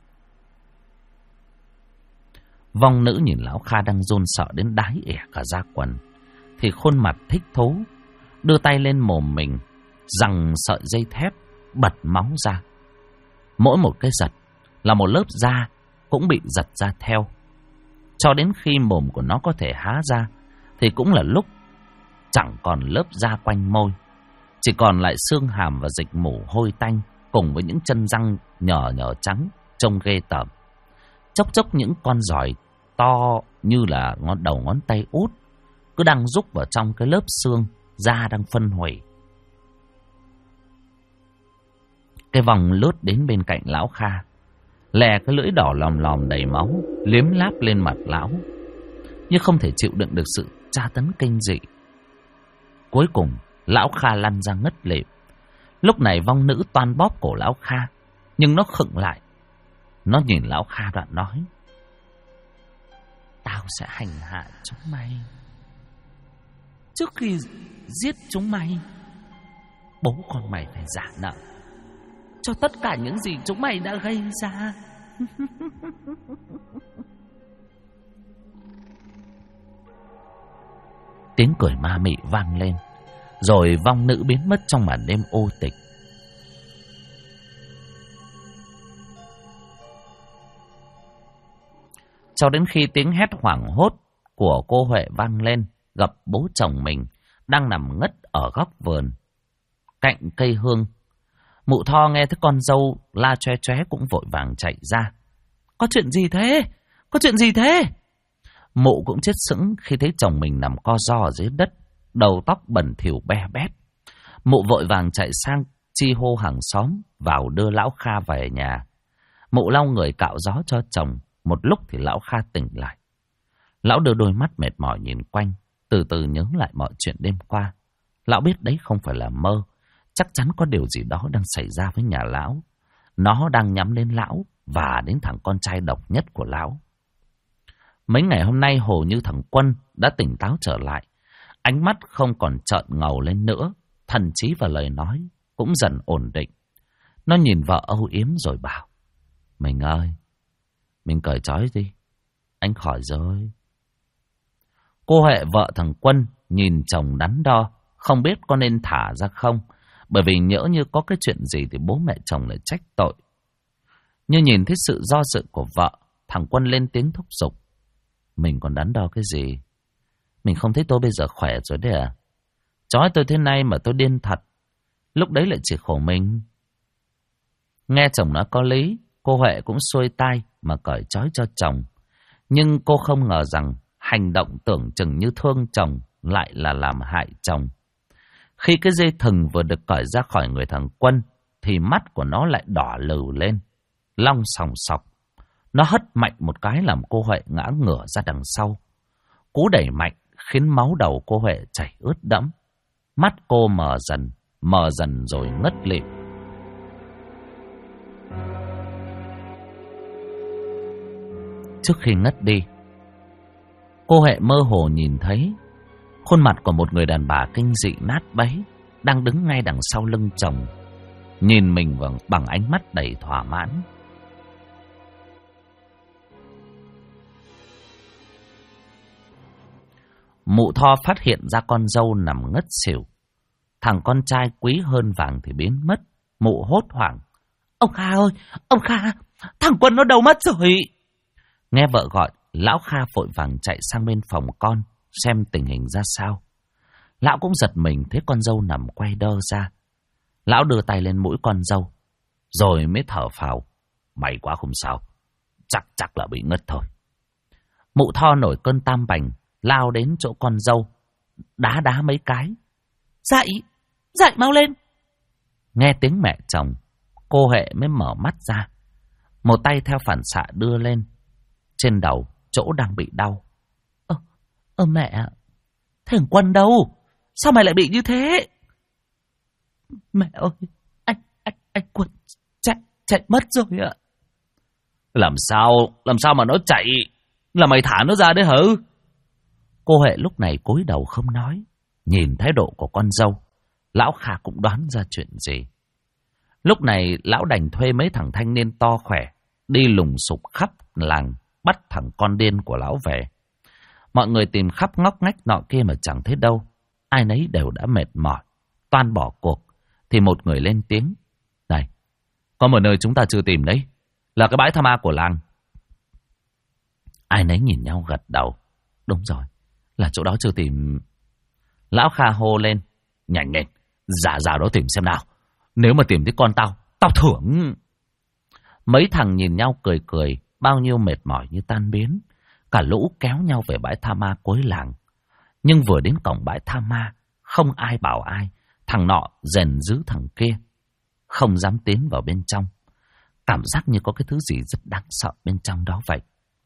Speaker 1: Vong nữ nhìn lão Kha đang run sợ đến đái ỉa cả da quần, thì khuôn mặt thích thú, đưa tay lên mồm mình, giằng sợi dây thép bật máu ra. Mỗi một cái giật là một lớp da cũng bị giật ra theo. Cho đến khi mồm của nó có thể há ra, thì cũng là lúc chẳng còn lớp da quanh môi, chỉ còn lại xương hàm và dịch mủ hôi tanh, cùng với những chân răng nhỏ nhỏ trắng trông ghê tởm. Chốc chốc những con giòi to như là đầu ngón tay út cứ đang rúc vào trong cái lớp xương da đang phân hủy. Cái vòng lướt đến bên cạnh lão Kha, lè cái lưỡi đỏ lòm lòm đầy máu liếm láp lên mặt lão, như không thể chịu đựng được sự tra tấn kinh dị. Cuối cùng lão Kha lăn ra ngất lịm. Lúc này vong nữ toan bóp cổ lão Kha, nhưng nó khựng lại. Nó nhìn lão Kha đoạn nói: Tao sẽ hành hạ chúng mày. Trước khi giết chúng mày, bố con mày phải trả nợ cho tất cả những gì chúng mày đã gây ra. Tiếng cười ma mị vang lên, rồi vong nữ biến mất trong màn đêm ô tịch. Cho đến khi tiếng hét hoảng hốt của cô Huệ vang lên, gặp bố chồng mình đang nằm ngất ở góc vườn cạnh cây hương. Mụ Tho nghe thấy con dâu la choe choé cũng vội vàng chạy ra.
Speaker 2: Có chuyện gì thế? Có chuyện gì thế?
Speaker 1: Mụ cũng chết sững khi thấy chồng mình nằm co ro ở dưới đất, đầu tóc bẩn thỉu be bét. Mụ vội vàng chạy sang chi hô hàng xóm vào đưa lão Kha về nhà. Mụ lau người cạo gió cho chồng, một lúc thì lão Kha tỉnh lại. Lão đưa đôi mắt mệt mỏi nhìn quanh, từ từ nhớ lại mọi chuyện đêm qua. Lão biết đấy không phải là mơ, chắc chắn có điều gì đó đang xảy ra với nhà lão. Nó đang nhắm đến lão và đến thằng con trai độc nhất của lão. Mấy ngày hôm nay Hồ Như thằng Quân đã tỉnh táo trở lại. Ánh mắt không còn trợn ngầu lên nữa, thần trí và lời nói cũng dần ổn định. Nó nhìn vợ âu yếm rồi bảo: Mình ơi, mình cởi trói đi, anh khỏi rồi. Cô Huệ vợ thằng Quân nhìn chồng đắn đo, không biết có nên thả ra không, bởi vì nhỡ như có cái chuyện gì thì bố mẹ chồng lại trách tội. Như nhìn thấy sự do dự của vợ, thằng Quân lên tiếng thúc giục: Mình còn đắn đo cái gì? Mình không thấy tôi bây giờ khỏe rồi đấy à? Trói tôi thế này mà tôi điên thật, lúc đấy lại chỉ khổ mình. Nghe chồng nói có lý, cô Huệ cũng xuôi tai mà cởi trói cho chồng. Nhưng cô không ngờ rằng hành động tưởng chừng như thương chồng lại là làm hại chồng. Khi cái dây thừng vừa được cởi ra khỏi người thằng Quân thì mắt của nó lại đỏ lừ lên, long sòng sọc. Nó hất mạnh một cái làm cô Huệ ngã ngửa ra đằng sau. Cú đẩy mạnh khiến máu đầu cô Huệ chảy ướt đẫm. Mắt cô mờ dần rồi ngất lịm. Trước khi ngất đi, cô Huệ mơ hồ nhìn thấy khuôn mặt của một người đàn bà kinh dị nát bấy đang đứng ngay đằng sau lưng chồng, nhìn mình bằng ánh mắt đầy thỏa mãn. Mụ Tho phát hiện ra con dâu nằm ngất xỉu. Thằng con trai quý hơn vàng thì biến mất. Mụ hốt hoảng:
Speaker 2: Ông Kha ơi, ông Kha, thằng Quân nó đâu mất rồi?
Speaker 1: Nghe vợ gọi, lão Kha vội vàng chạy sang bên phòng con xem tình hình ra sao. Lão cũng giật mình thấy con dâu nằm quay đơ ra. Lão đưa tay lên mũi con dâu rồi mới thở phào: May quá không sao, chắc là bị ngất thôi. Mụ Tho nổi cơn tam bành, lao đến chỗ con dâu, đá mấy cái: Dậy mau lên. Nghe tiếng mẹ chồng, cô Huệ mới mở mắt ra. Một tay theo phản xạ đưa lên trên đầu chỗ đang bị đau.
Speaker 2: Mẹ, thằng Quân đâu? Sao mày lại bị như thế? Mẹ ơi, anh Quân chạy mất rồi ạ.
Speaker 1: Làm sao mà nó chạy? Là mày thả nó ra đấy hả? Cô Huệ lúc này cúi đầu không nói. Nhìn thái độ của con dâu, lão Kha cũng đoán ra chuyện gì. Lúc này lão đành thuê mấy thằng thanh niên to khỏe đi lùng sục khắp làng bắt thằng con điên của lão về. Mọi người tìm khắp ngóc ngách nọ kia mà chẳng thấy đâu. Ai nấy đều đã mệt mỏi, toan bỏ cuộc. Thì một người lên tiếng: Này, có một nơi chúng ta chưa tìm đấy, là cái bãi tha ma của làng. Ai nấy nhìn nhau gật đầu: Đúng rồi, là chỗ đó chưa tìm. Lão Kha hô lên: Nhanh lên, ra đó tìm xem nào. Nếu mà tìm thấy con tao thưởng. Mấy thằng nhìn nhau cười, bao nhiêu mệt mỏi như tan biến. Cả lũ kéo nhau về bãi tha ma cuối làng. Nhưng vừa đến cổng bãi tha ma, không ai bảo ai. Thằng nọ rèn giữ thằng kia, không dám tiến vào bên trong. Cảm giác như có cái thứ gì rất đáng sợ bên trong đó vậy.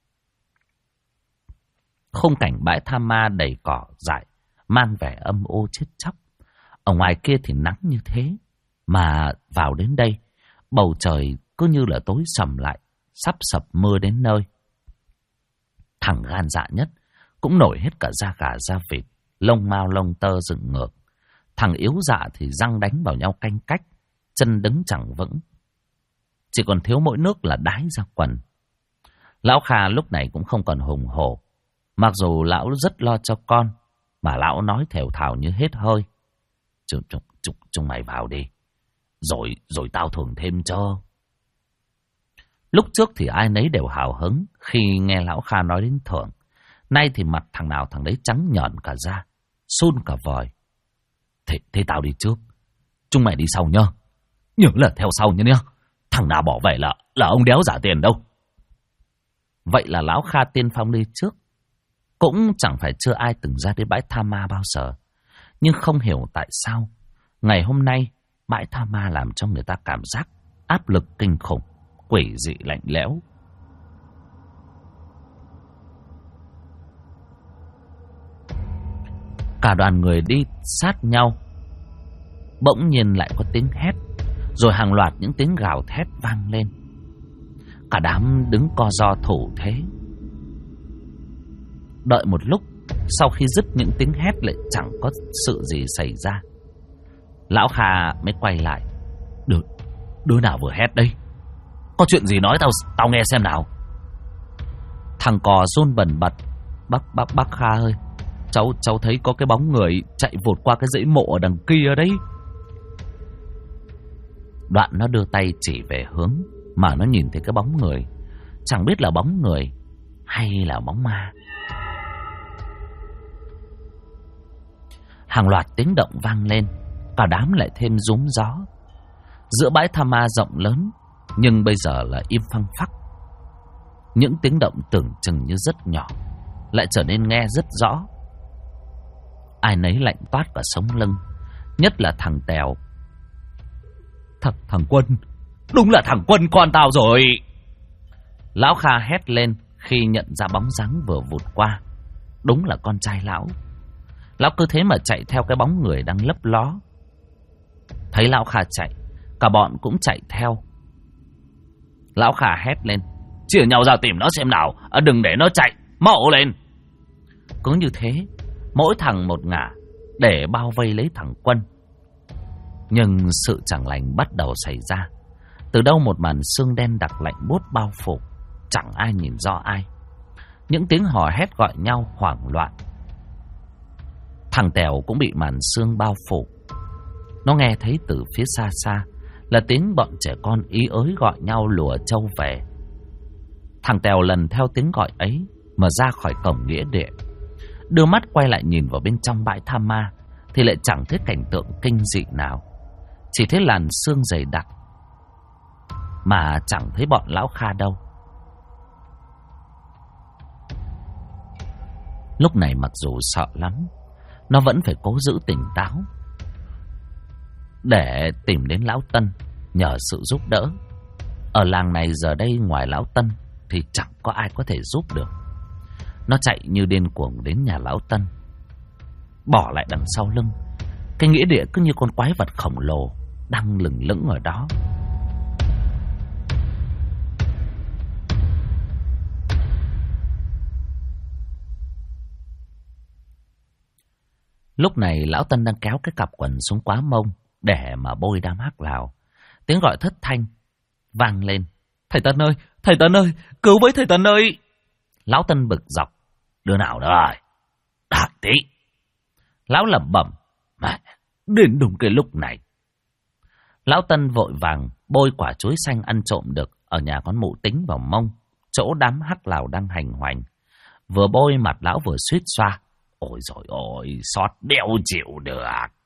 Speaker 1: Khung cảnh bãi tha ma đầy cỏ dại, mang vẻ âm u chết chóc. Ở ngoài kia thì nắng như thế, mà vào đến đây, bầu trời cứ như là tối sầm lại, sắp sập mưa đến nơi. Thằng gan dạ nhất cũng nổi hết cả da gà da vịt, lông mao lông tơ dựng ngược. Thằng yếu dạ thì răng đánh vào nhau canh cách, chân đứng chẳng vững, chỉ còn thiếu mỗi nước là đái ra quần. Lão Kha lúc này cũng không còn hùng hổ. Mặc dù lão rất lo cho con, mà lão nói thều thào như hết hơi: Chúng mày vào đi, rồi tao thưởng thêm cho. Lúc trước thì ai nấy đều hào hứng khi nghe lão Kha nói đến thưởng. Nay thì mặt thằng nào thằng đấy trắng nhợn cả da, sun cả vòi. Thế tao đi trước, chúng mày đi sau nhá. Nhớ là theo sau nhé. Thằng nào bỏ về là ông đéo giả tiền đâu. Vậy là lão Kha tiên phong đi trước. Cũng chẳng phải chưa ai từng ra đến bãi Tha Ma bao giờ. Nhưng không hiểu tại sao ngày hôm nay bãi Tha Ma làm cho người ta cảm giác áp lực kinh khủng, quỷ dị lạnh lẽo. Cả đoàn người đi sát nhau. Bỗng nhiên lại có tiếng hét, rồi hàng loạt những tiếng gào thét vang lên. Cả đám đứng co ro thủ thế. Đợi một lúc, sau khi dứt những tiếng hét lại chẳng có sự gì xảy ra. Lão Kha mới quay lại. Đứa nào vừa hét đây? Có chuyện gì nói tao nghe xem nào. Thằng cò run bần bật. Bác Kha ơi, cháu thấy có cái bóng người chạy vụt qua cái dãy mộ ở đằng kia đấy. Đoạn nó đưa tay chỉ về hướng mà nó nhìn thấy cái bóng người. Chẳng biết là bóng người hay là bóng ma. Hàng loạt tiếng động vang lên. Cả đám lại thêm rúm gió. Giữa bãi Tha Ma rộng lớn, nhưng bây giờ là im phăng phắc. Những tiếng động tưởng chừng như rất nhỏ lại trở nên nghe rất rõ. Ai nấy lạnh toát cả sống lưng. Nhất là thằng Tèo. Thằng Quân, đúng là thằng Quân con tao rồi. Lão Kha hét lên khi nhận ra bóng dáng vừa vụt qua. Đúng là con trai lão. Lão cứ thế mà chạy theo cái bóng người đang lấp ló. Thấy lão Kha chạy, cả bọn cũng chạy theo. Lão Kha hét lên: chia nhau ra tìm nó xem nào, đừng để nó chạy, mau lên. Cứ như thế, mỗi thằng một ngả để bao vây lấy thằng Quân. Nhưng sự chẳng lành bắt đầu xảy ra. Từ đâu một màn sương đen đặc lạnh buốt bao phủ, chẳng ai nhìn rõ ai. Những tiếng hò hét gọi nhau hoảng loạn. Thằng Tèo cũng bị màn sương bao phủ. Nó nghe thấy từ phía xa xa là tiếng bọn trẻ con ý ới gọi nhau lùa trâu về. Thằng Tèo lần theo tiếng gọi ấy mà ra khỏi cổng nghĩa địa. Đưa mắt quay lại nhìn vào bên trong bãi Tha Ma thì lại chẳng thấy cảnh tượng kinh dị nào. Chỉ thấy làn sương dày đặc, mà chẳng thấy bọn lão Kha đâu. Lúc này mặc dù sợ lắm, nó vẫn phải cố giữ tỉnh táo để tìm đến lão Tân nhờ sự giúp đỡ. Ở làng này giờ đây ngoài lão Tân thì chẳng có ai có thể giúp được. Nó chạy như điên cuồng đến nhà lão Tân, bỏ lại đằng sau lưng cái nghĩa địa cứ như con quái vật khổng lồ đang lừng lững ở đó. Lúc này lão Tân đang kéo cái cặp quần xuống quá mông để mà bôi đám hắc lào. Tiếng gọi thất thanh vang lên: thầy Tân ơi, cứu với thầy Tân ơi. Lão Tân bực dọc: đứa nào đó rồi? Đợi tí. Lão lẩm bẩm: mà đến đúng cái lúc này. Lão Tân vội vàng bôi quả chuối xanh ăn trộm được ở nhà con mụ Tính vào mông, chỗ đám hắc lào đang hành hoành. Vừa bôi mặt lão vừa suýt xoa: ôi dồi ôi, xót đeo chịu được.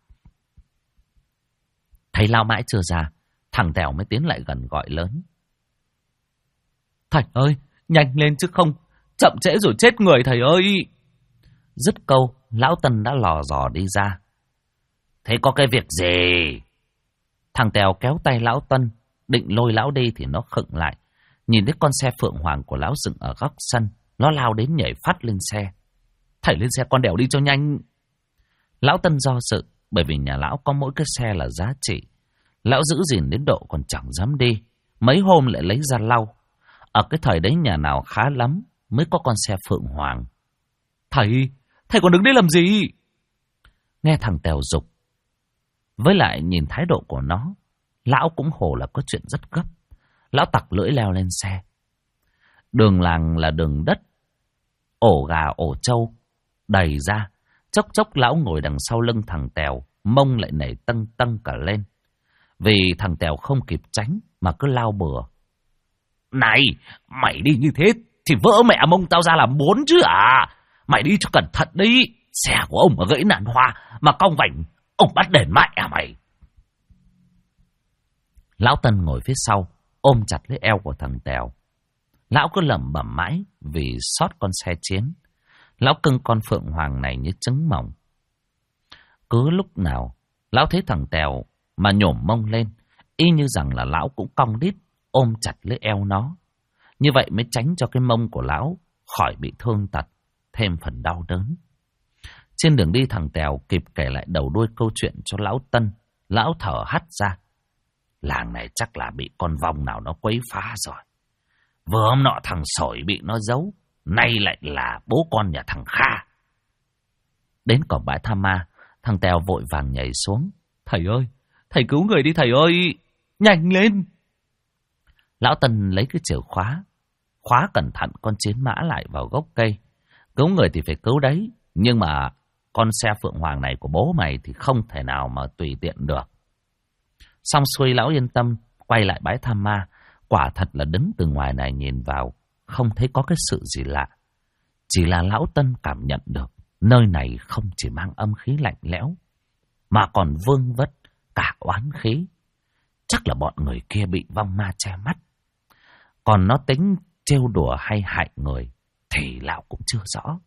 Speaker 1: Thấy lão mãi chưa ra, thằng Tèo mới tiến lại gần gọi lớn: thầy ơi, nhanh lên chứ không chậm trễ rồi chết người thầy ơi. Dứt câu, lão Tân đã lò dò đi ra. Thế có cái việc gì? Thằng Tèo kéo tay lão Tân, định lôi lão đi thì nó khựng lại. Nhìn thấy con xe Phượng Hoàng của lão dựng ở góc sân, nó lao đến nhảy phát lên xe. Thầy lên xe con đèo đi cho nhanh. Lão Tân do dự, bởi vì nhà lão có mỗi cái xe là giá trị. Lão giữ gìn đến độ còn chẳng dám đi. Mấy hôm lại lấy ra lau. Ở cái thời đấy nhà nào khá lắm mới có con xe Phượng Hoàng. Thầy còn đứng đây làm gì? Nghe thằng Tèo giục, với lại nhìn thái độ của nó, lão cũng hồ là có chuyện rất gấp. Lão tặc lưỡi leo lên xe. Đường làng là đường đất, ổ gà ổ trâu đầy ra. Chốc chốc lão ngồi đằng sau lưng thằng Tèo, mông lại nảy tâng tâng cả lên. Vì thằng Tèo không kịp tránh mà cứ lao bừa. Này, mày đi như thế thì vỡ mẹ mông tao ra làm 4 chứ à? Mày đi cho cẩn thận đi. Xe của ông mà gãy nạn hoa mà cong vành, ông bắt đền mẹ à mày. Lão Tân ngồi phía sau, ôm chặt lấy eo của thằng Tèo. Lão cứ lẩm bẩm mãi vì sót con xe chiến. Lão cưng con Phượng Hoàng này như trứng mồng. Cứ lúc nào lão thấy thằng Tèo mà nhổm mông lên, y như rằng là lão cũng cong đít ôm chặt lấy eo nó. Như vậy mới tránh cho cái mông của lão khỏi bị thương tật, thêm phần đau đớn. Trên đường đi thằng Tèo kịp kể lại đầu đuôi câu chuyện cho lão Tân. Lão thở hắt ra. Làng này chắc là bị con vong nào nó quấy phá rồi. Vừa hôm nọ thằng Sỏi bị nó giấu, nay lại là bố con nhà thằng Kha. Đến cổng bãi tha ma, thằng Tèo vội vàng nhảy xuống.
Speaker 2: Thầy ơi, thầy cứu người đi thầy ơi, nhanh lên.
Speaker 1: Lão Tân lấy cái chìa khóa, khóa cẩn thận con chiến mã lại vào gốc cây. Cứu người thì phải cứu đấy, nhưng mà con xe Phượng Hoàng này của bố mày thì không thể nào mà tùy tiện được. Xong xuôi lão yên tâm, quay lại bãi tha ma. Quả thật là đứng từ ngoài này nhìn vào, không thấy có cái sự gì lạ. Chỉ là lão Tân cảm nhận được, nơi này không chỉ mang âm khí lạnh lẽo, mà còn vương vất cả oán khí. Chắc là bọn người kia bị vong ma che mắt. Còn nó tính trêu đùa hay hại người thì lão cũng chưa rõ.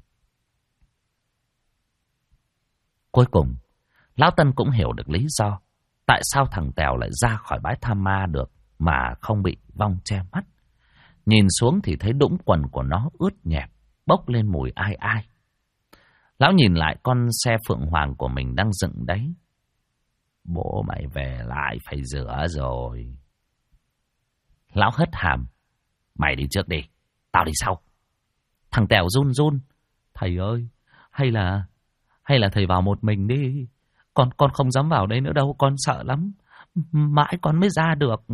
Speaker 1: Cuối cùng, lão Tân cũng hiểu được lý do tại sao thằng Tèo lại ra khỏi bãi tha ma được mà không bị vong che mắt. Nhìn xuống thì thấy đũng quần của nó ướt nhẹp, bốc lên mùi ai ai. Lão nhìn lại con xe Phượng Hoàng của mình đang dựng đấy. Bố mày về lại phải rửa rồi. Lão hất hàm. Mày đi trước đi, tao đi sau. Thằng Tèo run run.
Speaker 2: Thầy ơi, hay là thầy vào một mình đi. Con không dám vào đây nữa đâu, con sợ lắm. Mãi con mới ra được.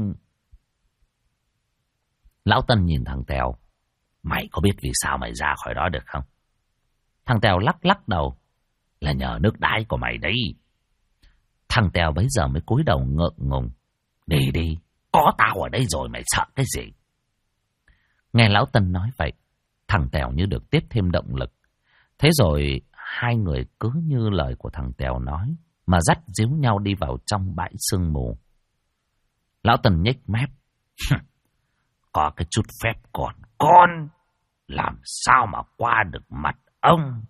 Speaker 1: Lão Tân nhìn thằng Tèo. Mày có biết vì sao mày ra khỏi đó được không? Thằng Tèo lắc lắc đầu. Là nhờ nước đái của mày đấy. Thằng Tèo bấy giờ mới cúi đầu ngượng ngùng. Đi đi, có tao ở đây rồi mày sợ cái gì? Nghe lão Tân nói vậy, thằng Tèo như được tiếp thêm động lực. Thế rồi hai người cứ như lời của thằng Tèo nói mà dắt díu nhau đi vào trong bãi sương mù. Lão Tân nhếch mép. Có cái chút phép còn con, làm sao mà qua được mặt ông?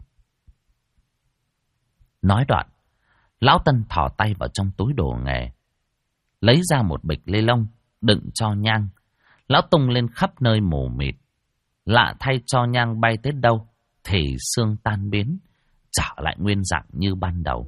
Speaker 1: Nói đoạn, lão Tân thò tay vào trong túi đồ nghề, lấy ra một bịch ni lông đựng cho nhang. Lão tung lên khắp nơi mù mịt. Lạ thay, cho nhang bay tới đâu thì xương tan biến, trở lại nguyên dạng như ban đầu.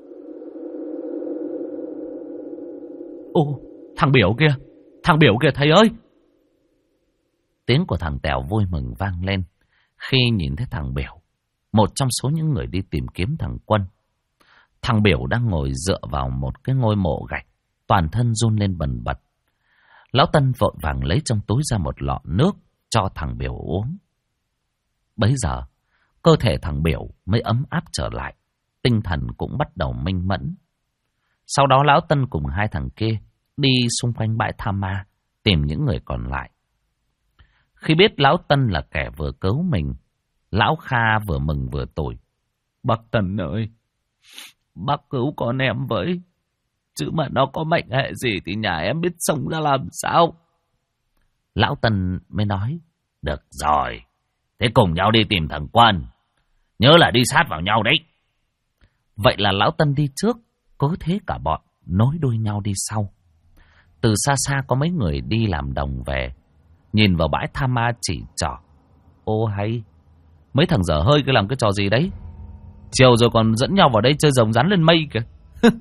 Speaker 2: Ô, thằng Biểu kìa thầy ơi!
Speaker 1: Tiếng của thằng Tèo vui mừng vang lên khi nhìn thấy thằng Biểu, một trong số những người đi tìm kiếm thằng Quân. Thằng Biểu đang ngồi dựa vào một cái ngôi mộ gạch, toàn thân run lên bần bật. Lão Tân vội vàng lấy trong túi ra một lọ nước cho thằng Biểu uống. Bấy giờ, cơ thể thằng Biểu mới ấm áp trở lại, tinh thần cũng bắt đầu minh mẫn. Sau đó lão Tân cùng hai thằng kia đi xung quanh bãi tha ma tìm những người còn lại. Khi biết lão Tân là kẻ vừa cứu mình, lão Kha vừa mừng vừa tủi.
Speaker 2: Bác Tân ơi, bác cứu con em với, chứ mà nó có mệnh hệ gì thì nhà em biết sống ra làm sao?
Speaker 1: Lão Tân mới nói. Được rồi, thế cùng nhau đi tìm thằng Quân. Nhớ là đi sát vào nhau đấy. Vậy là lão Tân đi trước, cứ thế cả bọn nối đuôi nhau đi sau. Từ xa xa có mấy người đi làm đồng về, nhìn vào bãi tha ma chỉ trỏ. Ô hay, mấy thằng dở hơi cứ làm cái trò gì đấy? Chiều rồi còn dẫn nhau vào đây chơi rồng rắn lên mây kìa.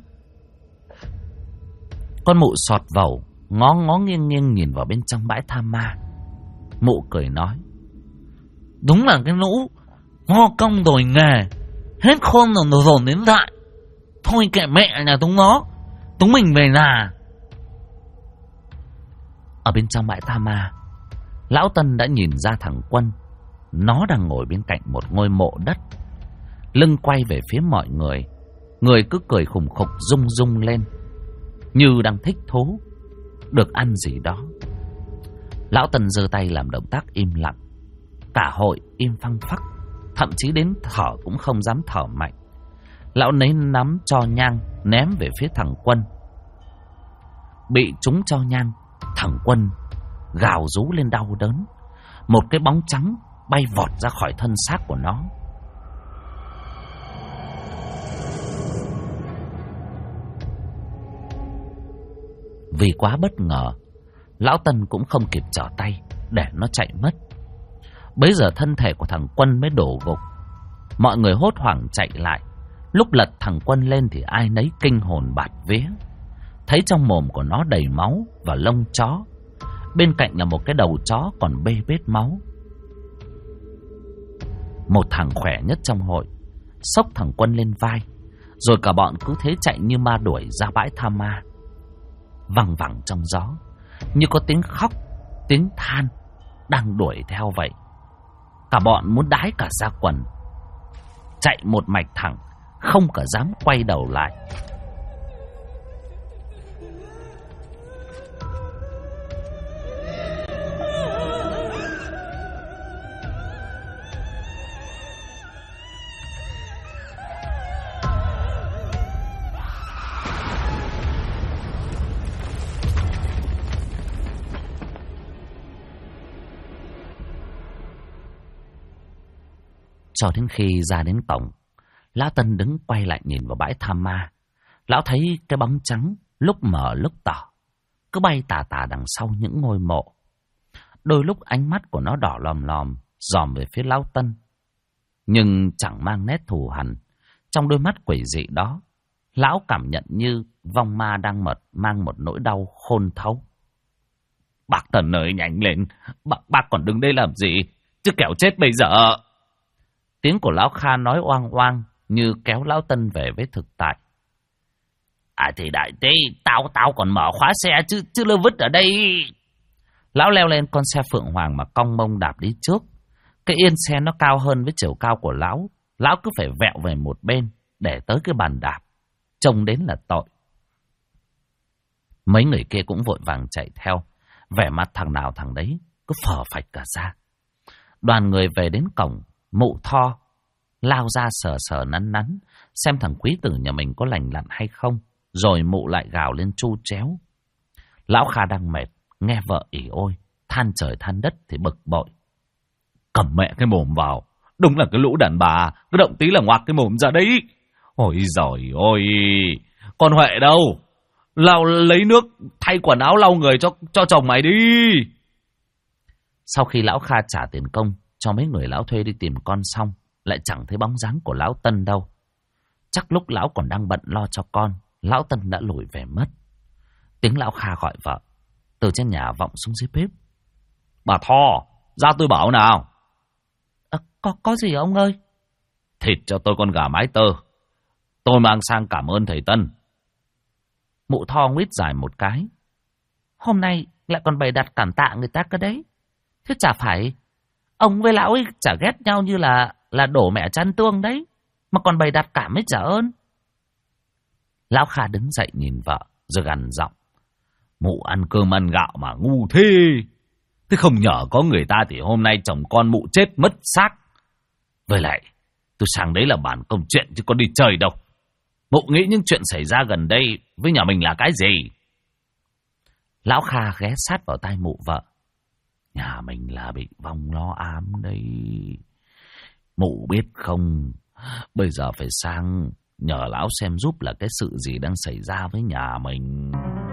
Speaker 1: Con mụ sọt vẩu ngó nghiêng nghiêng nhìn vào bên trong bãi tha ma. Mụ cười nói.
Speaker 2: Đúng là cái lũ ngo công đổi nghề, hết khôn rồi dồn đến dại. Thôi kệ mẹ nhà chúng nó, chúng mình về nhà.
Speaker 1: Ở bên trong bãi tha ma, lão Tân đã nhìn ra thằng Quân. Nó đang ngồi bên cạnh một ngôi mộ đất, lưng quay về phía mọi người. Người cứ cười khùng khục rung rung lên, như đang thích thú được ăn gì đó. Lão Tân giơ tay làm động tác im lặng. Cả hội im phăng phắc, thậm chí đến thở cũng không dám thở mạnh. Lão lấy nắm cho nhang ném về phía thằng Quân. bị trúng cho nhang, thằng Quân gào rú lên đau đớn. Một cái bóng trắng bay vọt ra khỏi thân xác của nó. Vì quá bất ngờ, lão Tân cũng không kịp trở tay để nó chạy mất. Bấy giờ thân thể của thằng Quân mới đổ gục. Mọi người hốt hoảng chạy lại. Lúc lật thằng Quân lên thì ai nấy kinh hồn bạt vía. Thấy trong mồm của nó đầy máu và lông chó. Bên cạnh là một cái đầu chó còn bê bết máu. Một thằng khỏe nhất trong hội xốc thằng Quân lên vai, rồi cả bọn cứ thế chạy như ma đuổi ra bãi tha ma. Văng vẳng trong gió, như có tiếng khóc, tiếng than đang đuổi theo vậy. Cả bọn muốn đái cả da quần, chạy một mạch thẳng, không cả dám quay đầu lại. Cho đến khi ra đến cổng, lão Tân đứng quay lại nhìn vào bãi tha ma. Lão thấy cái bóng trắng lúc mờ lúc tỏ, cứ bay tà tà đằng sau những ngôi mộ. Đôi lúc ánh mắt của nó đỏ lòm lòm, dòm về phía lão Tân, nhưng chẳng mang nét thù hằn. Trong đôi mắt quỷ dị đó, lão cảm nhận như vong ma đang mang một nỗi đau khôn thấu. Bác Tân ơi, nhanh lên, bác còn đứng đây làm gì, chứ kẻo chết bây giờ. Tiếng của lão Kha nói oang oang như kéo lão Tân về với thực tại. À thì đại tế, tao còn mở khóa xe chứ lơ vứt ở đây. Lão leo lên con xe Phượng Hoàng mà cong mông đạp đi trước. Cái yên xe nó cao hơn với chiều cao của lão. Lão cứ phải vẹo về một bên để tới cái bàn đạp. Trông đến là tội. Mấy người kia cũng vội vàng chạy theo. Vẻ mặt thằng nào thằng đấy cứ phờ phạch cả ra. Đoàn người về đến cổng, Mụ Tho lao ra sờ sờ nắn nắn xem thằng quý tử nhà mình có lành lặn hay không. Rồi mụ lại gào lên tru chéo. Lão Kha đang mệt, nghe vợ ỉ ôi, than trời than đất thì bực bội. Cầm mẹ cái mồm vào, đúng là cái lũ đàn bà, cứ động tí là ngoạc cái mồm ra đấy. Ôi giời ôi, con Huệ đâu? Lấy nước thay quần áo lau người cho chồng mày đi. Sau khi lão Kha trả tiền công cho mấy người lão thuê đi tìm con xong, lại chẳng thấy bóng dáng của lão Tân đâu. Chắc lúc lão còn đang bận lo cho con, lão Tân đã lủi về mất. Tiếng lão Kha gọi vợ từ trên nhà vọng xuống dưới bếp. Bà Tho, ra tôi bảo nào.
Speaker 2: Có gì ông ơi?
Speaker 1: Thịt cho tôi con gà mái tơ, tôi mang sang cảm ơn thầy Tân.
Speaker 2: Mụ Tho nguyết dài một cái. Hôm nay lại còn bày đặt cảm tạ người ta cơ đấy. Thế chả phải ông với lão ấy chả ghét nhau như là đổ mẹ chăn tương đấy, mà còn bày đặt cảm ấy trả ơn. Lão Kha đứng dậy nhìn vợ rồi gằn giọng. Mụ ăn cơm ăn gạo mà ngu thế. Thế không nhờ có người ta thì hôm nay chồng con mụ chết mất xác. Với lại tôi sang đấy là bàn công chuyện chứ có đi chơi đâu. Mụ nghĩ những chuyện xảy ra gần đây với nhà mình là cái gì? Lão Kha ghé sát vào tai mụ vợ. Nhà mình là bị vong lo ám đây. Mụ biết không, bây giờ phải sang nhờ lão xem giúp là cái sự gì đang xảy ra với nhà mình.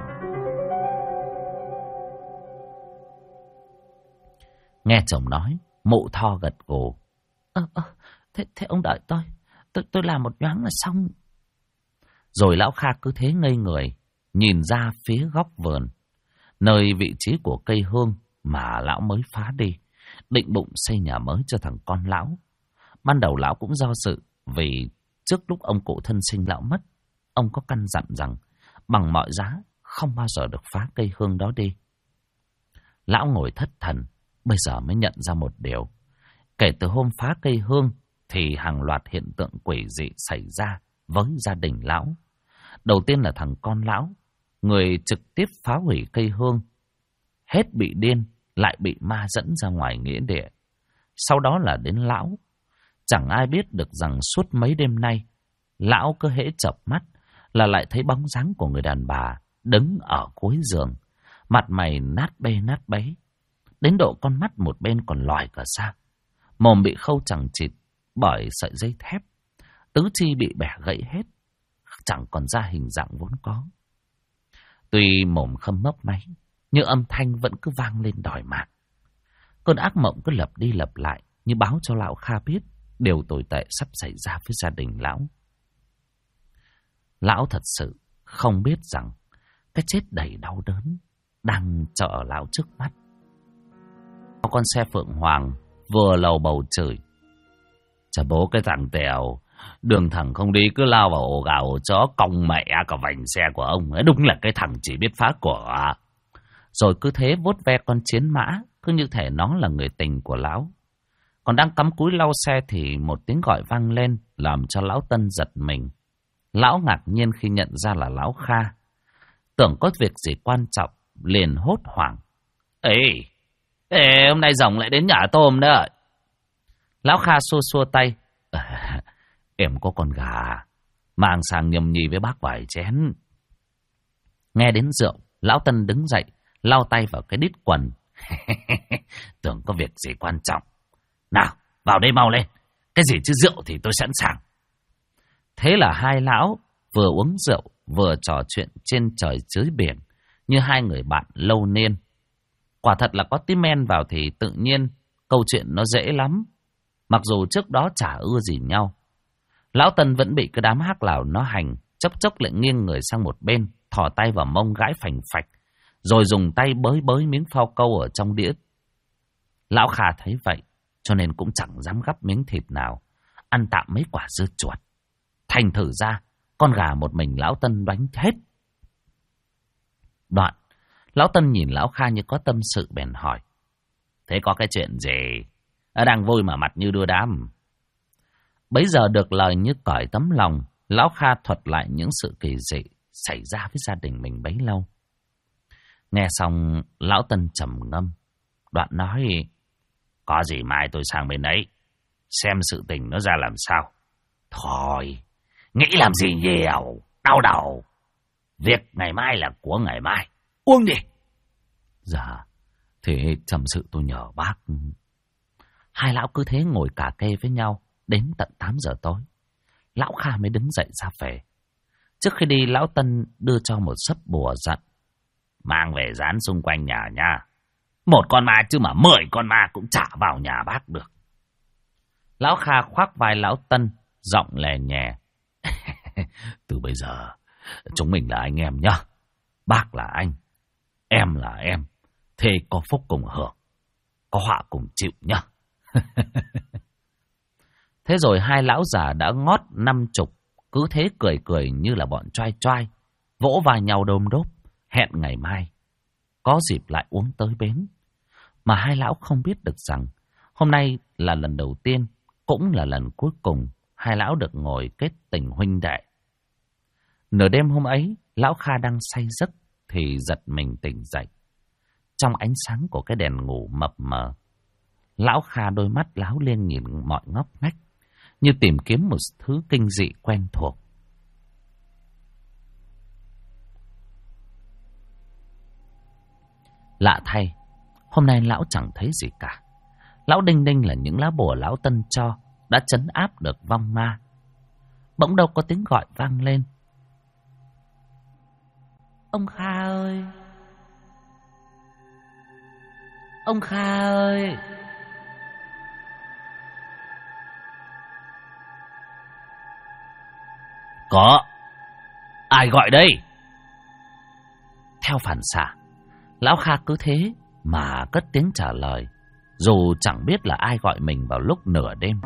Speaker 2: Nghe chồng nói, Mụ Tho gật gù. Thế ông đợi tôi làm một nhoáng là xong.
Speaker 1: Rồi lão Kha cứ thế ngây người, nhìn ra phía góc vườn, nơi vị trí của cây hương mà lão mới phá đi, định bụng xây nhà mới cho thằng con lão. Ban đầu lão cũng do dự, vì trước lúc ông cụ thân sinh lão mất, ông có căn dặn rằng bằng mọi giá không bao giờ được phá cây hương đó đi. Lão ngồi thất thần, bây giờ mới nhận ra một điều. Kể từ hôm phá cây hương thì hàng loạt hiện tượng quỷ dị xảy ra với gia đình lão. Đầu tiên là thằng con lão, người trực tiếp phá hủy cây hương, hết bị điên lại bị ma dẫn ra ngoài nghĩa địa. Sau đó là đến lão. Chẳng ai biết được rằng suốt mấy đêm nay, lão cứ hễ chợp mắt là lại thấy bóng dáng của người đàn bà đứng ở cuối giường, mặt mày nát bê, đến độ con mắt một bên còn lòi cả ra, mồm bị khâu chằng chịt bởi sợi dây thép, tứ chi bị bẻ gãy hết, chẳng còn ra hình dạng vốn có. Tuy mồm khâm mấp máy, nhưng âm thanh vẫn cứ vang lên đòi mạng. Cơn ác mộng cứ lặp đi lặp lại, như báo cho lão Kha biết điều tồi tệ sắp xảy ra với gia đình lão. Lão thật sự không biết rằng cái chết đầy đau đớn đang chờ lão trước mắt. Có con xe Phượng Hoàng vừa lầu bầu chửi: "Chà bố cái thằng Tèo, đường thẳng không đi cứ lao vào ổ gà ổ chó, cong mẹ cả vành xe của ông ấy, đúng là cái thằng chỉ biết phá của." Rồi cứ thế vuốt ve con chiến mã, cứ như thể nó là người tình của lão. Còn đang cắm cúi lau xe thì một tiếng gọi vang lên, làm cho lão Tân giật mình. Lão ngạc nhiên khi nhận ra là lão Kha. Tưởng có việc gì quan trọng, liền hốt hoảng: Ê, hôm nay rồng lại đến nhà tôm đó. Lão Kha xua xua tay: Em có con gà, mang sang nhâm nhi với bác vài chén. Nghe đến rượu, lão Tân đứng dậy, lau tay vào cái đít quần. Tưởng có việc gì quan trọng. Nào, vào đây mau lên. Cái gì chứ rượu thì tôi sẵn sàng. Thế là hai lão vừa uống rượu, vừa trò chuyện trên trời dưới biển, như hai người bạn lâu niên. Quả thật là có tí men vào thì tự nhiên câu chuyện nó dễ lắm. Mặc dù trước đó chả ưa gì nhau. Lão Tân vẫn bị cái đám hắc lào nó hành, chốc chốc lại nghiêng người sang một bên, thò tay vào mông gãi phành phạch, rồi dùng tay bới miếng phao câu ở trong đĩa. Lão Kha thấy vậy, cho nên cũng chẳng dám gắp miếng thịt nào, ăn tạm mấy quả dưa chuột. Thành thử ra, con gà một mình lão Tân đánh hết. Đoạn, lão Tân nhìn lão Kha như có tâm sự bèn hỏi: Thế có cái chuyện gì? Đang vui mà mặt như đưa đám. Bấy giờ được lời như cởi tấm lòng, lão Kha thuật lại những sự kỳ dị xảy ra với gia đình mình bấy lâu. Nghe xong, lão Tân trầm ngâm, đoạn nói: Có gì mai tôi sang bên ấy, xem sự tình nó ra làm sao. Thôi, nghĩ làm gì nhiều, đau đầu. Việc ngày mai là của ngày mai, uống đi. Dạ, thế trầm sự tôi nhờ bác. Hai lão cứ thế ngồi cà kê với nhau đến tận 8 giờ tối. Lão Kha mới đứng dậy ra về. Trước khi đi, lão Tân đưa cho một sấp bùa dặn: Mang về dán xung quanh nhà nha. Một con ma chứ mà 10 con ma cũng chả vào nhà bác được. Lão Kha khoác vai lão Tân, giọng lè nhẹ: Từ bây giờ chúng mình là anh em nhá. Bác là anh, em là em. Thế có phúc cùng hưởng, có họa cùng chịu nhá. Thế rồi hai lão già đã ngót 50, cứ thế cười cười như là bọn choai choai, vỗ vai nhau đôm đốp, hẹn ngày mai có dịp lại uống tới bến. Mà hai lão không biết được rằng hôm nay là lần đầu tiên, cũng là lần cuối cùng hai lão được ngồi kết tình huynh đệ. Nửa đêm hôm ấy, lão Kha đang say giấc thì giật mình tỉnh dậy. Trong ánh sáng của cái đèn ngủ mập mờ, lão Kha đôi mắt láo liên nhìn mọi ngóc ngách, như tìm kiếm một thứ kinh dị quen thuộc. Lạ thay, hôm nay lão chẳng thấy gì cả. Lão đinh ninh là những lá bùa lão Tân cho đã trấn áp được vong ma. Bỗng đâu có tiếng gọi vang lên: Ông Kha ơi! Ông Kha ơi! Có ai gọi đây? Theo phản xạ, lão Kha cứ thế mà cất tiếng trả lời, dù chẳng biết là ai gọi mình vào lúc nửa đêm.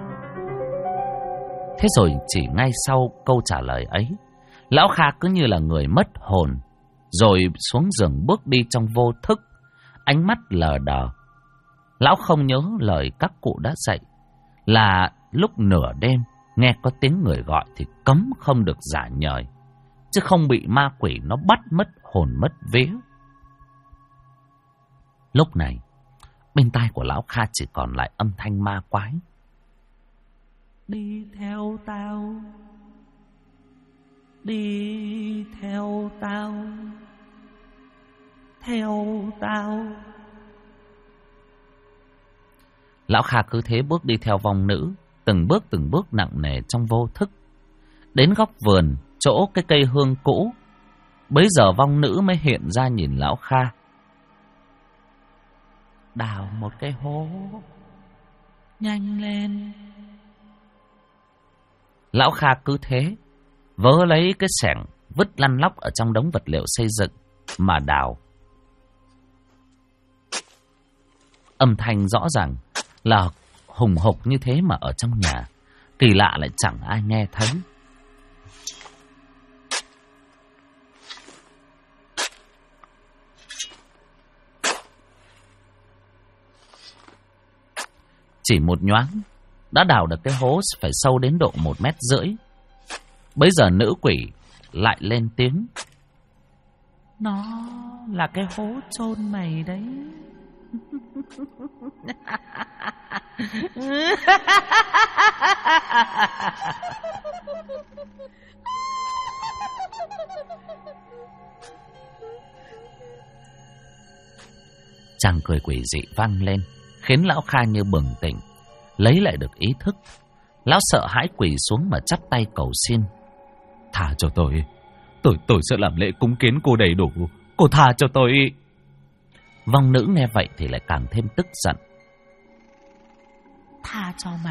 Speaker 1: Thế rồi chỉ ngay sau câu trả lời ấy, lão Kha cứ như là người mất hồn, rồi xuống giường bước đi trong vô thức, ánh mắt lờ đờ. Lão không nhớ lời các cụ đã dạy là lúc nửa đêm nghe có tiếng người gọi thì cấm không được giả nhời, chứ không bị ma quỷ nó bắt mất hồn mất vía. Lúc này, bên tai của lão Kha chỉ còn lại âm thanh ma quái: Đi theo tao,
Speaker 2: Đi theo tao, theo tao.
Speaker 1: Lão Kha cứ thế bước đi theo vong nữ, từng bước nặng nề trong vô thức. Đến góc vườn, chỗ cái cây hương cũ, bấy giờ vong nữ mới hiện ra nhìn lão Kha.
Speaker 2: Đào một cái hố, nhanh lên.
Speaker 1: Lão Kha cứ thế vớ lấy cái xẻng vứt lăn lóc ở trong đống vật liệu xây dựng mà đào. Âm thanh rõ ràng là hùng hục như thế mà ở trong nhà kỳ lạ lại chẳng ai nghe thấy. Chỉ một nhoáng đã đào được cái hố phải sâu đến độ 1,5 mét. Bấy giờ nữ quỷ lại lên tiếng.
Speaker 2: Nó là cái hố chôn mày đấy.
Speaker 1: Chàng cười quỷ dị vang lên, khiến lão Kha như bừng tỉnh, lấy lại được ý thức. Lão sợ hãi quỳ xuống mà chắp tay cầu xin. Tha cho tôi sẽ làm lễ cúng kiến cô đầy đủ. Cô tha cho tôi. Vong nữ nghe vậy thì lại càng thêm tức giận.
Speaker 2: Tha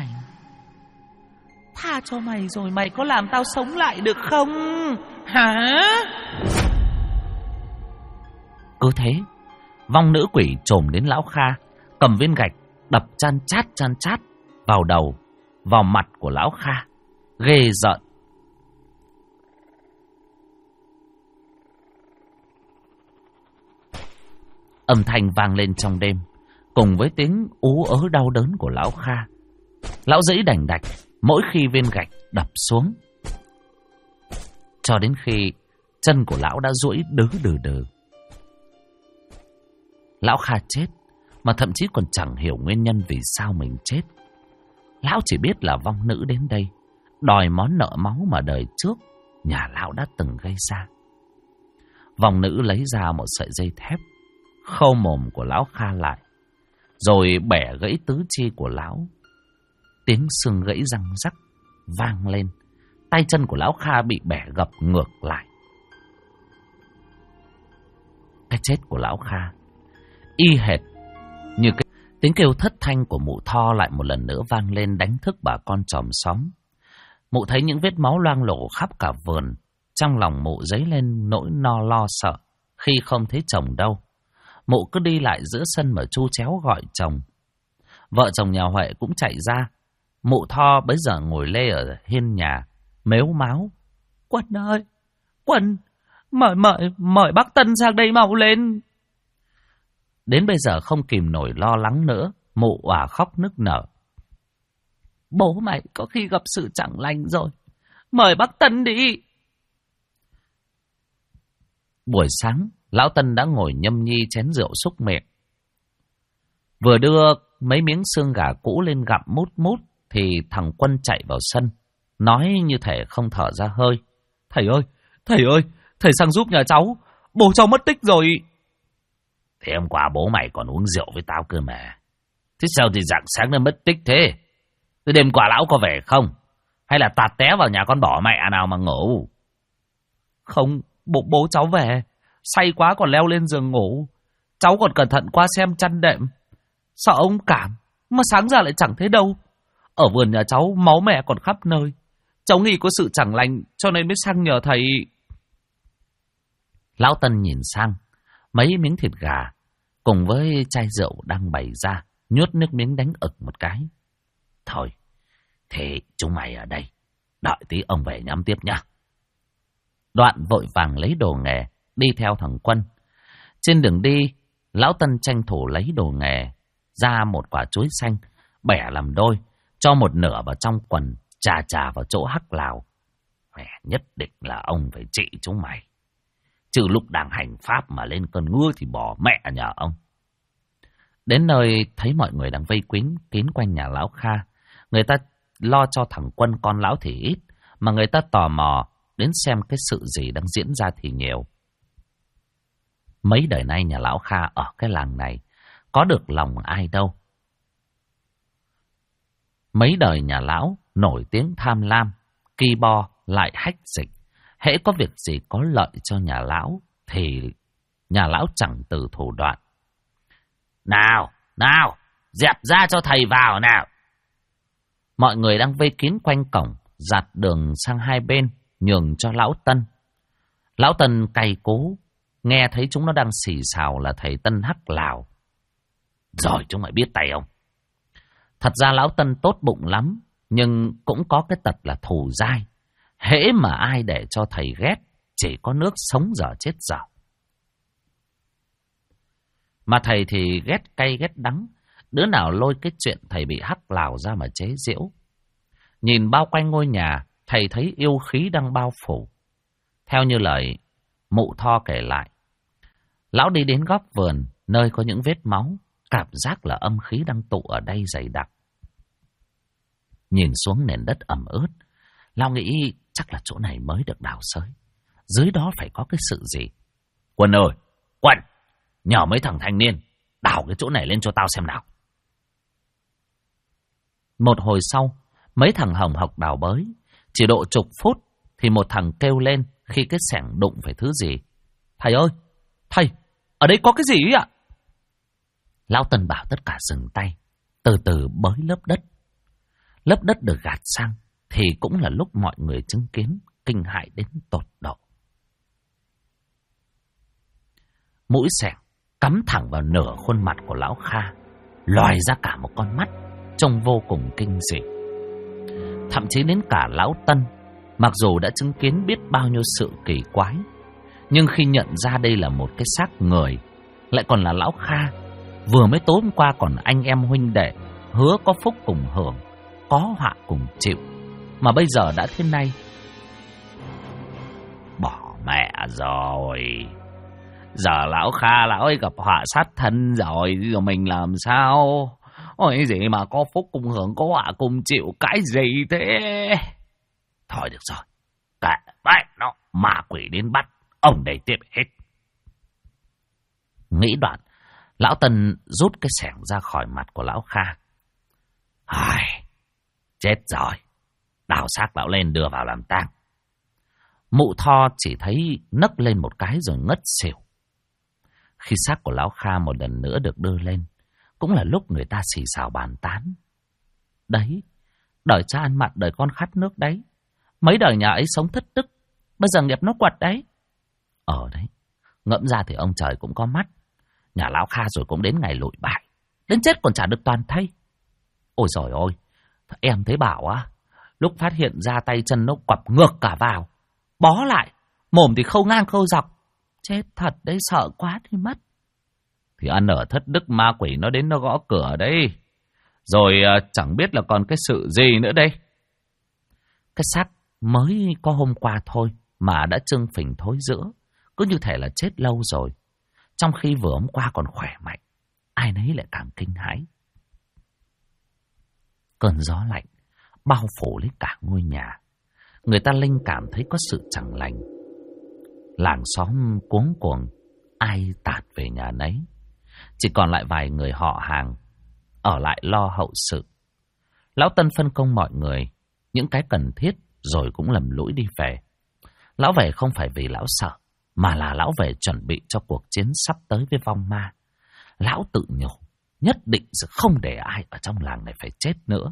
Speaker 2: cho mày rồi mày có làm tao sống lại được không? Hả?
Speaker 1: Cứ thế, vong nữ quỷ chồm đến lão Kha, cầm viên gạch đập chan chát vào đầu, vào mặt của lão Kha. Ghê rợn. Âm thanh vang lên trong đêm, cùng với tiếng ú ớ đau đớn của lão Kha. Lão giãy đành đạch mỗi khi viên gạch đập xuống, cho đến khi chân của lão đã duỗi đừ. Lão Kha chết mà thậm chí còn chẳng hiểu nguyên nhân vì sao mình chết. Lão chỉ biết là vong nữ đến đây đòi món nợ máu mà đời trước nhà lão đã từng gây ra. Vong nữ lấy ra một sợi dây thép, khâu mồm của lão Kha lại, rồi bẻ gãy tứ chi của lão. Tiếng xương gãy răng rắc vang lên, tay chân của lão Kha bị bẻ gập ngược lại. Cái chết của lão Kha y hệt như cái tiếng kêu thất thanh của mụ Tho lại một lần nữa vang lên, đánh thức bà con chòm xóm. Mụ thấy những vết máu loang lổ khắp cả vườn, trong lòng mụ dấy lên nỗi lo sợ khi không thấy chồng đâu. Mụ cứ đi lại giữa sân mà chu chéo gọi chồng. Vợ chồng nhà Huệ cũng chạy ra. Mụ Tho bấy giờ ngồi lê ở hiên nhà, mếu máo.
Speaker 2: Quân ơi, Quân, mời bác Tân sang đây mau lên.
Speaker 1: Đến bây giờ không kìm nổi lo lắng nữa, mụ òa khóc nức nở.
Speaker 2: Bố mày có khi gặp sự chẳng lành rồi, mời bác Tân đi.
Speaker 1: Buổi sáng, lão Tân đã ngồi nhâm nhi chén rượu xúc miệng. Vừa đưa mấy miếng xương gà cũ lên gặm mút thì thằng Quân chạy vào sân, nói như thể không thở ra hơi.
Speaker 2: Thầy ơi, thầy sang giúp nhà cháu, bố cháu mất tích rồi.
Speaker 1: Thế hôm qua bố mày còn uống rượu với tao cơ mà. Thế sao thì rạng sáng nó mất tích thế? Thế đêm qua lão có về không? Hay là tạt té vào nhà con bỏ mẹ nào mà ngủ?
Speaker 2: Không, bố cháu về, say quá còn leo lên giường ngủ. Cháu còn cẩn thận qua xem chăn đệm, sợ ông cảm, mà sáng ra lại chẳng thấy đâu. Ở vườn nhà cháu máu mẹ còn khắp nơi. Cháu nghĩ có sự chẳng lành cho nên mới sang nhờ thầy.
Speaker 1: Lão Tân nhìn sang mấy miếng thịt gà cùng với chai rượu đang bày ra, nhuốt nước miếng đánh ực một cái. Thôi, thế chúng mày ở đây, đợi tí ông về nhắm tiếp nhá. Đoạn vội vàng lấy đồ nghề, đi theo thằng Quân. Trên đường đi, lão Tân tranh thủ lấy đồ nghề ra một quả chuối xanh, bẻ làm đôi, cho một nửa vào trong quần, chà vào chỗ hắc lào. Mẹ, nhất định là ông phải trị chúng mày. Chứ lúc đang hành pháp mà lên cơn ngứa thì bỏ mẹ nhà ông. Đến nơi thấy mọi người đang vây kín quanh nhà lão Kha. Người ta lo cho thằng Quân con lão thì ít, mà người ta tò mò đến xem cái sự gì đang diễn ra thì nhiều. Mấy đời nay nhà lão Kha ở cái làng này có được lòng ai đâu. Mấy đời nhà lão nổi tiếng tham lam, ki bo lại hách dịch. Hễ có việc gì có lợi cho nhà lão thì nhà lão chẳng từ thủ đoạn. Nào, dẹp ra cho thầy vào nào. Mọi người đang vây kín quanh cổng, dạt đường sang hai bên, nhường cho lão Tân. Lão Tân cày cố, nghe thấy chúng nó đang xì xào là thầy Tân hắc lào. Rồi chúng mày biết tay không? Thật ra lão Tân tốt bụng lắm, nhưng cũng có cái tật là thù dai. Hễ mà ai để cho thầy ghét, chỉ có nước sống dở chết dở. Mà thầy thì ghét cay ghét đắng, đứa nào lôi cái chuyện thầy bị hắc lào ra mà chế giễu. Nhìn bao quanh ngôi nhà, thầy thấy yêu khí đang bao phủ. Theo như lời mụ Tho kể lại, lão đi đến góc vườn, nơi có những vết máu, cảm giác là âm khí đang tụ ở đây dày đặc. Nhìn xuống nền đất ẩm ướt, lão nghĩ chắc là chỗ này mới được đào xới. Dưới đó phải có cái sự gì. Quân ơi, Quân, nhờ mấy thằng thanh niên đào cái chỗ này lên cho tao xem nào. Một hồi sau, mấy thằng hồng hộc đào bới. Chỉ độ chục phút thì một thằng kêu lên khi cái xẻng đụng phải thứ gì. Thầy ơi, thầy, ở đây có cái gì ạ? Lão Tân bảo tất cả dừng tay, từ từ bới lớp đất. Lớp đất được gạt sang thì cũng là lúc mọi người chứng kiến kinh hãi đến tột độ. Mũi xẻng cắm thẳng vào nửa khuôn mặt của lão Kha, lòi ra cả một con mắt, trông vô cùng kinh dị. Thậm chí đến cả lão Tân, mặc dù đã chứng kiến biết bao nhiêu sự kỳ quái, nhưng khi nhận ra đây là một cái xác người, lại còn là lão Kha, vừa mới tối hôm qua còn anh em huynh đệ, hứa có phúc cùng hưởng, có họa cùng chịu, mà bây giờ đã thế này. Bỏ mẹ rồi. Giờ lão Kha lão ấy gặp họa sát thân rồi mình làm sao? Ôi gì mà có phúc cùng hưởng, có họa cùng chịu, cái gì thế? Thôi được rồi, kệ vậy nó, ma quỷ đến bắt, ông đây tiếp hết. Nghĩ đoạn, lão Tân rút cái xẻng ra khỏi mặt của lão Kha. Ai, chết rồi, đào xác lão lên đưa vào làm tang. Mụ Tho chỉ thấy nấc lên một cái rồi ngất xỉu. Khi xác của lão Kha một lần nữa được đưa lên, cũng là lúc người ta xì xào bàn tán. Đấy, đời cha ăn mặn đời con khát nước đấy. Mấy đời nhà ấy sống thất đức, bây giờ nghiệp nó quật đấy. Đấy, ngẫm ra thì ông trời cũng có mắt. Nhà lão Kha rồi cũng đến ngày lụi bại, đến chết còn chả được toàn thây. Ôi giời ơi, em thấy bảo á, lúc phát hiện ra tay chân nó quặp ngược cả vào, bó lại, mồm thì khâu ngang khâu dọc. Chết thật đấy, sợ quá thì mất. Thì ăn ở thất đức ma quỷ nó đến nó gõ cửa đấy. Rồi chẳng biết là còn cái sự gì nữa đây. Cái xác mới có hôm qua thôi mà đã trưng phình thối rữa, cứ như thể là chết lâu rồi. Trong khi vừa hôm qua còn khỏe mạnh, ai nấy lại càng kinh hãi. Cơn gió lạnh bao phủ lấy cả ngôi nhà. Người ta linh cảm thấy có sự chẳng lành. Làng xóm cuống cuồng, ai tạt về nhà nấy. Chỉ còn lại vài người họ hàng ở lại lo hậu sự. Lão Tân phân công mọi người những cái cần thiết rồi cũng lầm lũi đi về. Lão về không phải vì lão sợ, mà là lão về chuẩn bị cho cuộc chiến sắp tới với vong ma. Lão tự nhủ nhất định sẽ không để ai ở trong làng này phải chết nữa.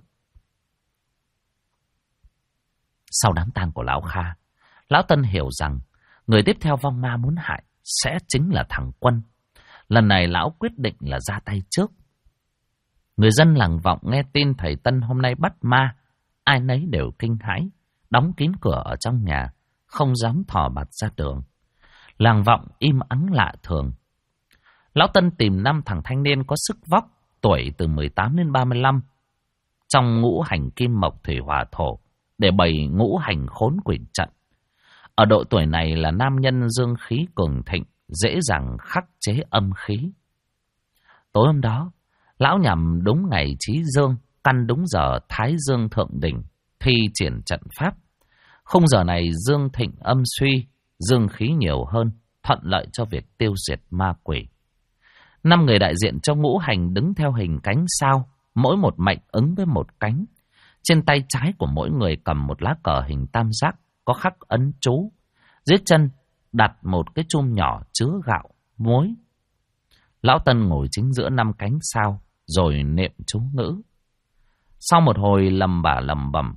Speaker 1: Sau đám tang của lão Kha, lão Tân hiểu rằng người tiếp theo vong ma muốn hại sẽ chính là thằng Quân. Lần này lão quyết định là ra tay trước. Người dân làng Vọng nghe tin thầy Tân hôm nay bắt ma, ai nấy đều kinh hãi, đóng kín cửa ở trong nhà, không dám thò mặt ra đường. Làng Vọng im ắng lạ thường. Lão Tân tìm 5 thằng thanh niên có sức vóc, tuổi từ 18 đến 35, trong ngũ hành kim mộc thủy hỏa thổ, để bày ngũ hành khốn quỷ trận. Ở độ tuổi này là nam nhân dương khí cường thịnh, dễ dàng khắc chế âm khí. Tối hôm đó, lão nhằm đúng ngày Chí Dương, căn đúng giờ Thái Dương thượng đỉnh, thi triển trận pháp. Khung giờ này dương thịnh âm suy, dương khí nhiều hơn, thuận lợi cho việc tiêu diệt ma quỷ. 5 người đại diện cho ngũ hành đứng theo hình cánh sao, mỗi một mệnh ứng với một cánh. Trên tay trái của mỗi người cầm một lá cờ hình tam giác có khắc ấn chú. Dưới chân đặt một cái chum nhỏ chứa gạo, muối. Lão Tân ngồi chính giữa 5 cánh sao rồi niệm chú ngữ. Sau một hồi lầm bầm,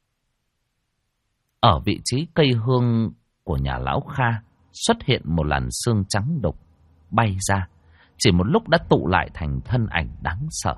Speaker 1: ở vị trí cây hương của nhà lão Kha xuất hiện một làn sương trắng đục bay ra, chỉ một lúc đã tụ lại thành thân ảnh đáng sợ.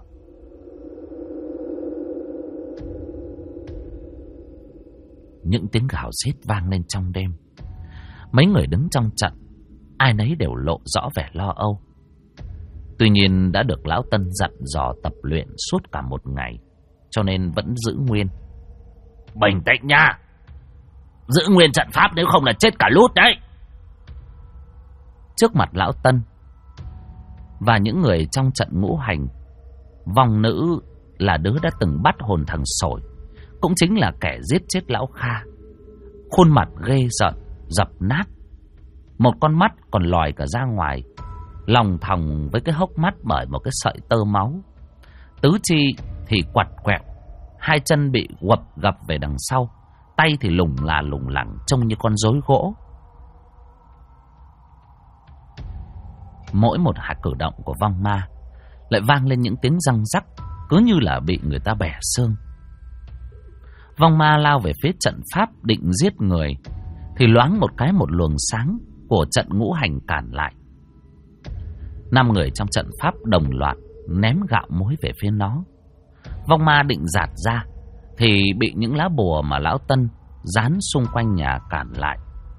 Speaker 1: Những tiếng gào rít vang lên trong đêm. Mấy người đứng trong trận, ai nấy đều lộ rõ vẻ lo âu. Tuy nhiên đã được lão Tân dặn dò tập luyện suốt cả một ngày, cho nên vẫn giữ nguyên. Bình tĩnh nha, giữ nguyên trận pháp, nếu không là chết cả lút đấy. Trước mặt lão Tân và những người trong trận ngũ hành, vong nữ là đứa đã từng bắt hồn thằng Sổi, cũng chính là kẻ giết chết lão Kha. Khuôn mặt ghê rợn, dập nát, một con mắt còn lòi cả ra ngoài, lòng thòng với cái hốc mắt bởi một cái sợi tơ máu. Tứ chi thì quặt quẹo, hai chân bị quập gập về đằng sau, tay thì lủng lẳng trông như con rối gỗ. Mỗi một hạt cử động của vong ma lại vang lên những tiếng răng rắc, cứ như là bị người ta bẻ xương. Vong ma lao về phía trận pháp định giết người, thì loáng một cái một luồng sáng của trận ngũ hành cản lại. 5 người trong trận pháp đồng loạt ném gạo muối về phía nó. Vong ma định giạt ra thì bị những lá bùa mà lão Tân dán xung quanh nhà cản lại.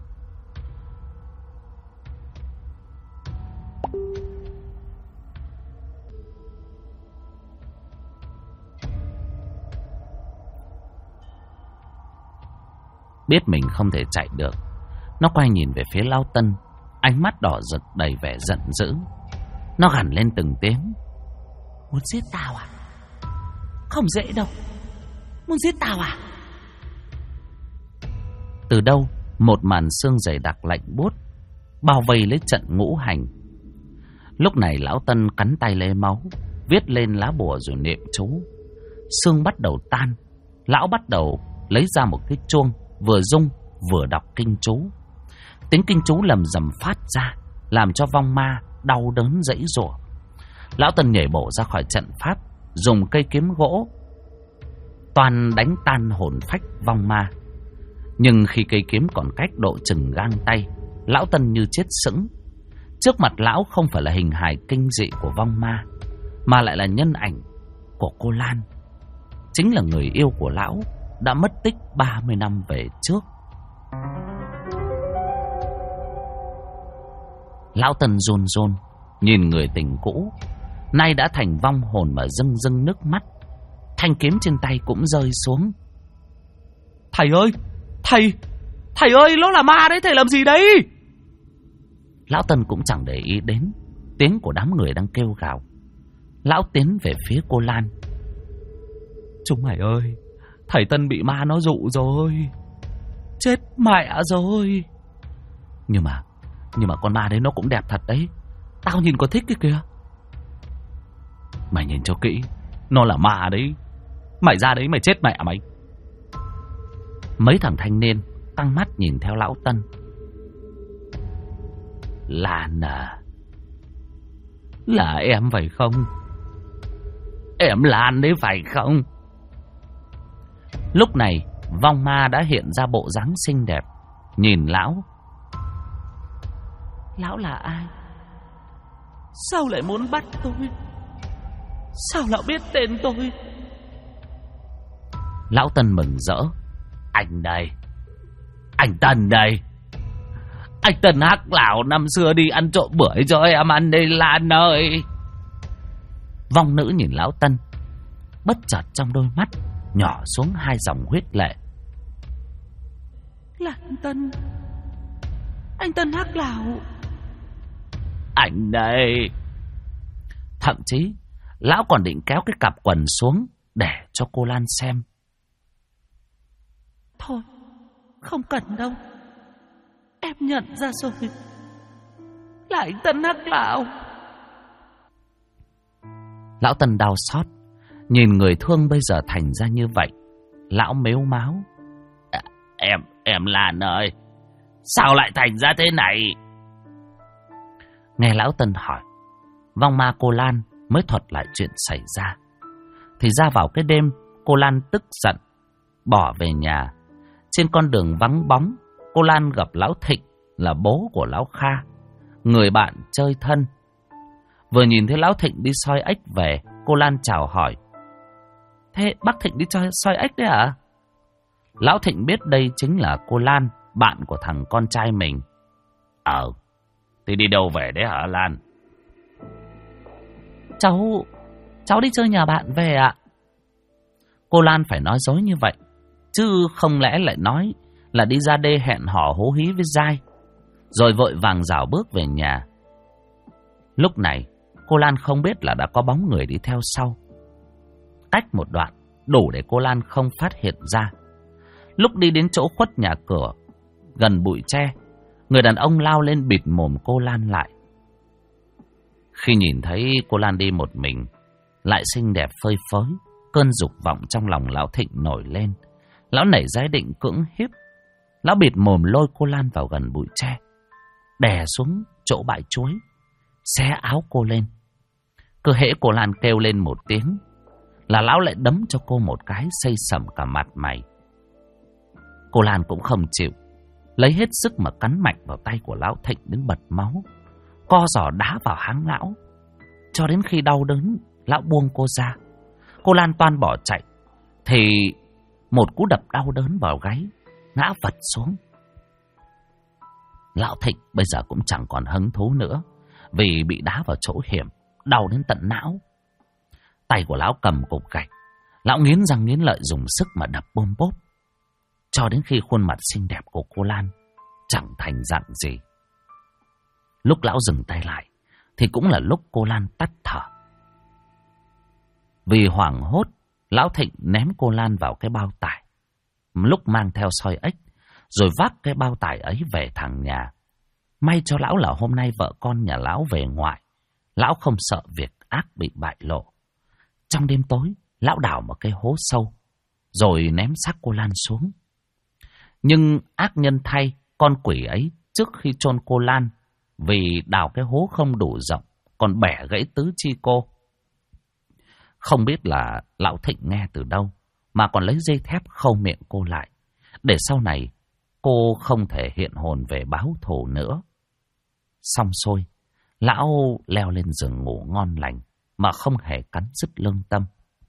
Speaker 1: Biết mình không thể chạy được, nó quay nhìn về phía lão Tân, ánh mắt đỏ rực đầy vẻ giận dữ. Nó gằn lên từng tiếng. Muốn giết tao à? Không dễ đâu. Muốn giết tao à? Từ đâu một màn sương dày đặc lạnh buốt bao vây lấy trận ngũ hành. Lúc này lão Tân cắn tay lấy máu, viết lên lá bùa rồi niệm chú. Sương bắt đầu tan. Lão bắt đầu lấy ra một cái chuông, vừa rung vừa đọc kinh chú. Tiếng kinh chú lầm rầm phát ra, làm cho vong ma đau đớn giãy giụa. Lão Tân nhảy bổ ra khỏi trận pháp, dùng cây kiếm gỗ toàn đánh tan hồn phách vong ma. Nhưng khi cây kiếm còn cách độ chừng gang tay, lão Tân như chết sững. Trước mặt lão không phải là hình hài kinh dị của vong ma, mà lại là nhân ảnh của cô Lan, chính là người yêu của lão đã mất tích 30 năm về trước. Lão Tân run run nhìn người tình cũ, nay đã thành vong hồn mà rưng rưng nước mắt. Thanh kiếm trên tay cũng rơi xuống.
Speaker 2: Thầy ơi, thầy ơi, nó là ma đấy, thầy làm gì đấy?
Speaker 1: Lão Tân cũng chẳng để ý đến tiếng của đám người đang kêu gào. Lão tiến về phía cô Lan.
Speaker 2: Chúng mày ơi, thầy Tân bị ma nó dụ rồi. Chết mẹ rồi.
Speaker 1: Nhưng mà con ma đấy nó cũng đẹp thật đấy.
Speaker 2: Tao nhìn có thích cái kìa.
Speaker 1: Mày nhìn cho kỹ, nó là ma đấy.
Speaker 2: Mày ra đấy mày chết mẹ mày.
Speaker 1: Mấy thằng thanh niên căng mắt nhìn theo lão Tân. Lan à, là em phải không? Em Lan đấy phải không? Lúc này vong ma đã hiện ra bộ dáng xinh đẹp, nhìn lão.
Speaker 2: Lão là ai? Sao lại muốn bắt tôi? Sao lão biết tên tôi?
Speaker 1: Lão Tân mừng rỡ. Anh đây, anh Tân đây. Anh Tân Hắc Lão năm xưa đi ăn trộm bưởi cho em ăn đây Lan ơi. Vong nữ nhìn lão Tân, bất chợt trong đôi mắt nhỏ xuống 2 dòng huyết lệ.
Speaker 2: Là anh Tân Hắc Lão.
Speaker 1: Anh đây. Thậm chí lão còn định kéo cái cặp quần xuống để cho cô Lan xem.
Speaker 2: Không cần đâu. Em nhận ra rồi. Là anh Tân Hắc Lão.
Speaker 1: Lão Tân đau xót, nhìn người thương bây giờ thành ra như vậy. Lão mếu máo.
Speaker 2: Em Lan ơi, sao lại thành ra thế này?
Speaker 1: Nghe lão Tân hỏi, vong ma cô Lan mới thuật lại chuyện xảy ra. Thì ra vào cái đêm, cô Lan tức giận bỏ về nhà. Trên con đường vắng bóng, cô Lan gặp lão Thịnh, là bố của lão Kha, người bạn chơi thân. Vừa nhìn thấy lão Thịnh đi soi ếch về, cô Lan chào hỏi. Thế bác Thịnh đi soi ếch đấy hả? Lão Thịnh biết đây chính là cô Lan, bạn của thằng con trai mình.
Speaker 2: Thì đi đâu về đấy hả Lan?
Speaker 1: Cháu đi chơi nhà bạn về ạ. Cô Lan phải nói dối như vậy, chứ không lẽ lại nói là đi ra đê hẹn hò hú hí với Giai, rồi vội vàng rảo bước về nhà. Lúc này cô Lan không biết là đã có bóng người đi theo sau. Cách một đoạn đủ để cô Lan không phát hiện ra. Lúc đi đến chỗ khuất nhà cửa gần bụi tre, người đàn ông lao lên bịt mồm cô Lan lại. Khi nhìn thấy cô Lan đi một mình, lại xinh đẹp phơi phới, cơn dục vọng trong lòng lão Thịnh nổi lên. Lão nảy ra ý định cưỡng hiếp. Lão bịt mồm lôi cô Lan vào gần bụi tre, đè xuống chỗ bãi chuối, xé áo cô lên. Cứ hễ cô Lan kêu lên một tiếng là lão lại đấm cho cô một cái xây sẩm cả mặt mày. Cô Lan cũng không chịu, lấy hết sức mà cắn mạnh vào tay của lão Thịnh đến bật máu, co giò đá vào háng lão, cho đến khi đau đớn lão buông cô ra. Cô Lan toan bỏ chạy thì một cú đập đau đớn vào gáy, ngã vật xuống. Lão Thịnh bây giờ cũng chẳng còn hứng thú nữa, vì bị đá vào chỗ hiểm, đau đến tận não. Tay của lão cầm cục gạch, lão nghiến răng nghiến lợi dùng sức mà đập bôm bốp, cho đến khi khuôn mặt xinh đẹp của cô Lan chẳng thành dạng gì. Lúc lão dừng tay lại thì cũng là lúc cô Lan tắt thở. Vì hoảng hốt, lão Thịnh ném cô Lan vào cái bao tải, lúc mang theo soi ếch, rồi vác cái bao tải ấy về thẳng nhà. May cho lão là hôm nay vợ con nhà lão về ngoại, lão không sợ việc ác bị bại lộ. Trong đêm tối, lão đào một cái hố sâu, rồi ném xác cô Lan xuống. Nhưng ác nhân thay, con quỷ ấy trước khi chôn cô Lan, vì đào cái hố không đủ rộng, còn bẻ gãy tứ chi cô. Không biết là lão Thịnh nghe từ đâu, mà còn lấy dây thép khâu miệng cô lại, để sau này cô không thể hiện hồn về báo thù nữa. Xong xuôi, lão leo lên giường ngủ ngon lành, mà không hề cắn rứt lương tâm.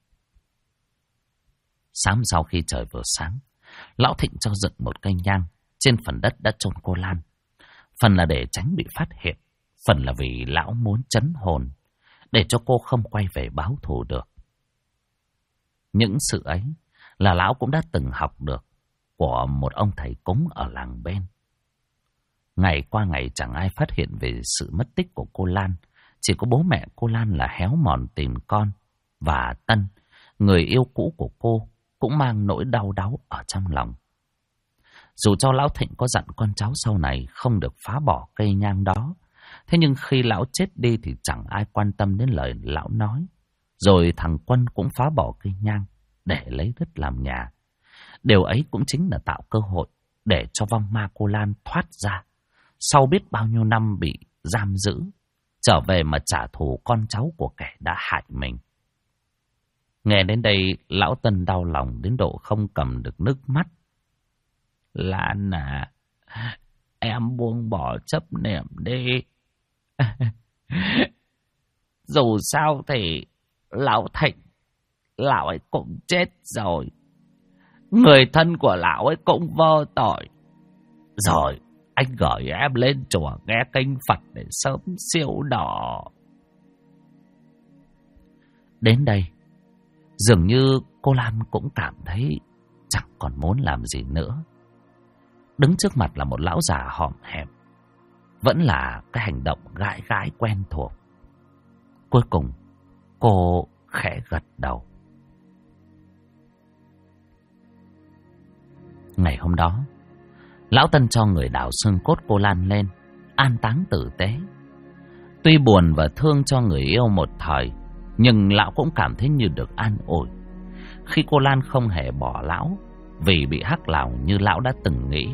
Speaker 1: Sáng sau khi trời vừa sáng, lão Thịnh cho dựng một cây nhang trên phần đất đã chôn cô Lan. Phần là để tránh bị phát hiện, phần là vì lão muốn trấn hồn, để cho cô không quay về báo thù được. Những sự ấy là lão cũng đã từng học được của một ông thầy cúng ở làng bên. Ngày qua ngày chẳng ai phát hiện về sự mất tích của cô Lan. Chỉ có bố mẹ cô Lan là héo mòn tìm con. Và Tân, người yêu cũ của cô, cũng mang nỗi đau đáu ở trong lòng. Dù cho lão Thịnh có dặn con cháu sau này không được phá bỏ cây nhang đó, thế nhưng khi lão chết đi thì chẳng ai quan tâm đến lời lão nói. Rồi thằng Quân cũng phá bỏ cây nhang để lấy đất làm nhà. Điều ấy cũng chính là tạo cơ hội để cho vong ma cô Lan thoát ra, sau biết bao nhiêu năm bị giam giữ, trở về mà trả thù con cháu của kẻ đã hại mình. Nghe đến đây, lão Tân đau lòng đến độ không cầm được nước mắt. Lan à, em buông bỏ chấp niệm đi. Dù sao thì lão Thịnh, lão ấy cũng chết rồi. Người thân của lão ấy cũng vô tội. Rồi, anh gửi em lên chùa nghe kinh Phật để sớm siêu đỏ. Đến đây, dường như cô Lan cũng cảm thấy chẳng còn muốn làm gì nữa. Đứng trước mặt là một lão già hõm hẹm, vẫn là cái hành động gãi gãi quen thuộc. Cuối cùng, cô khẽ gật đầu. Ngày hôm đó, Lão Tân cho người đào xương cốt cô Lan lên, an táng tử tế. Tuy buồn và thương cho người yêu một thời, nhưng lão cũng cảm thấy như được an ủi khi cô Lan không hề bỏ lão vì bị hắc lào như lão đã từng nghĩ.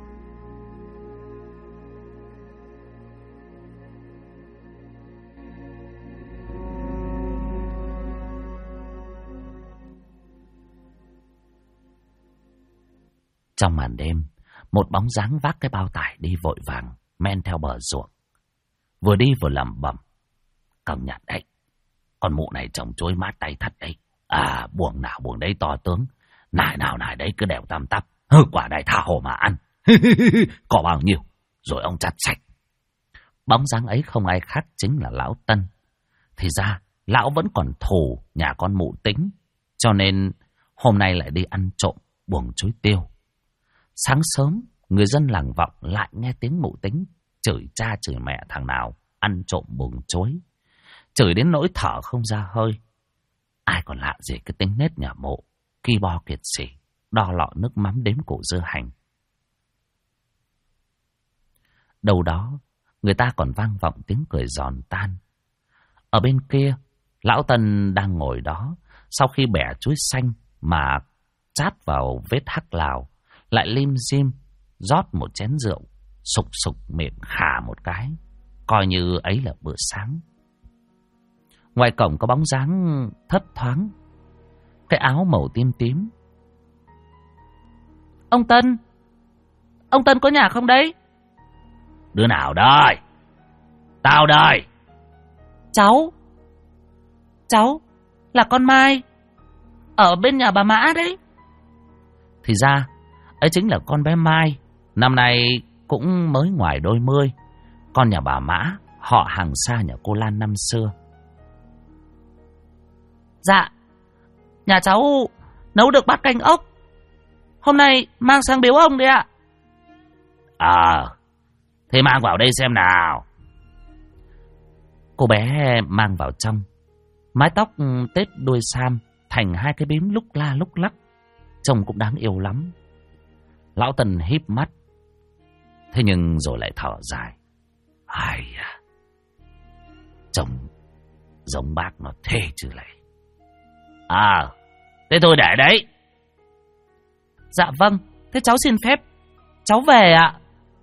Speaker 1: Trong màn đêm, một bóng dáng vác cái bao tải đi vội vàng men theo bờ ruộng, vừa đi vừa lẩm bẩm: "Công nhận đấy, con mụ này trồng chuối mát tay thật đấy. À, buồng nào buồng đấy to tướng, nải nào nải đấy cứ đều tăm tắp, quả này tha hồ mà ăn." Có bao nhiêu rồi ông chặt sạch. Bóng dáng ấy không ai khác chính là lão Tân. Thì ra lão vẫn còn thù nhà con mụ Tính, cho nên hôm nay lại đi ăn trộm buồng chuối tiêu. Sáng sớm, người dân làng Vọng lại nghe tiếng mụ Tính chửi cha chửi mẹ thằng nào ăn trộm buồng chuối, chửi đến nỗi thở không ra hơi. Ai còn lạ gì cái tính nết nhà mộ, ki bo kiệt sỉ, đo lọ nước mắm đếm củ dưa hành. Đâu đó, người ta còn vang vọng tiếng cười giòn tan. Ở bên kia, lão Tân đang ngồi đó, sau khi bẻ chuối xanh mà chát vào vết hắc lào, lại lim dim rót một chén rượu, sục sục miệng khà một cái, coi như ấy là bữa sáng. Ngoài cổng có bóng dáng thấp thoáng, cái áo màu tím tím.
Speaker 2: Ông Tân có nhà không đấy?
Speaker 1: Đứa nào đây? Tao đây.
Speaker 2: Cháu là con Mai, ở bên nhà bà Mã đấy.
Speaker 1: Thì ra ấy chính là con bé Mai, năm nay cũng mới ngoài đôi mươi, con nhà bà Mã, họ hàng xa nhà cô Lan năm xưa.
Speaker 2: Dạ, nhà cháu nấu được bát canh ốc, hôm nay mang sang biếu ông đấy ạ.
Speaker 1: Thế mang vào đây xem nào. Cô bé mang vào trong, mái tóc tết đuôi sam thành hai cái bím lúc la lúc lắc, trông cũng đáng yêu lắm. Lão Tân híp mắt, thế nhưng rồi lại thở dài. Ai à, trông giống bác nó thế chứ lại. Thế tôi để đấy.
Speaker 2: Dạ vâng, thế cháu xin phép, cháu về ạ.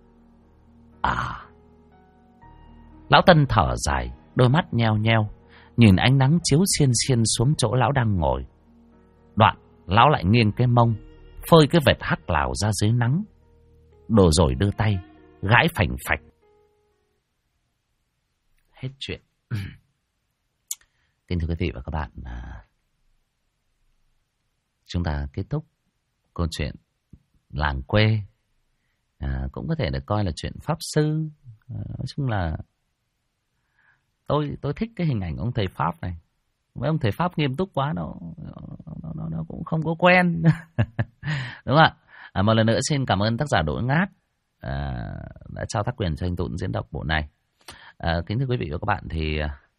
Speaker 1: Lão Tân thở dài, đôi mắt nheo nheo, nhìn ánh nắng chiếu xiên xiên xuống chỗ lão đang ngồi. Đoạn, lão lại nghiêng cái mông, phơi cái vệt hắc lào ra dưới nắng, rồi đưa tay gãi phành phạch. Hết chuyện. Kính thưa quý vị và các bạn, chúng ta kết thúc câu chuyện làng quê. Cũng có thể được coi là chuyện pháp sư. Nói chung là tôi thích cái hình ảnh ông thầy pháp này. Mấy ông thầy pháp nghiêm túc quá nó cũng không có quen. Đúng không ạ? Một lần nữa xin cảm ơn tác giả Đỗ Ngát đã trao tác quyền cho anh Tụn diễn đọc bộ này. Kính thưa quý vị và các bạn, thì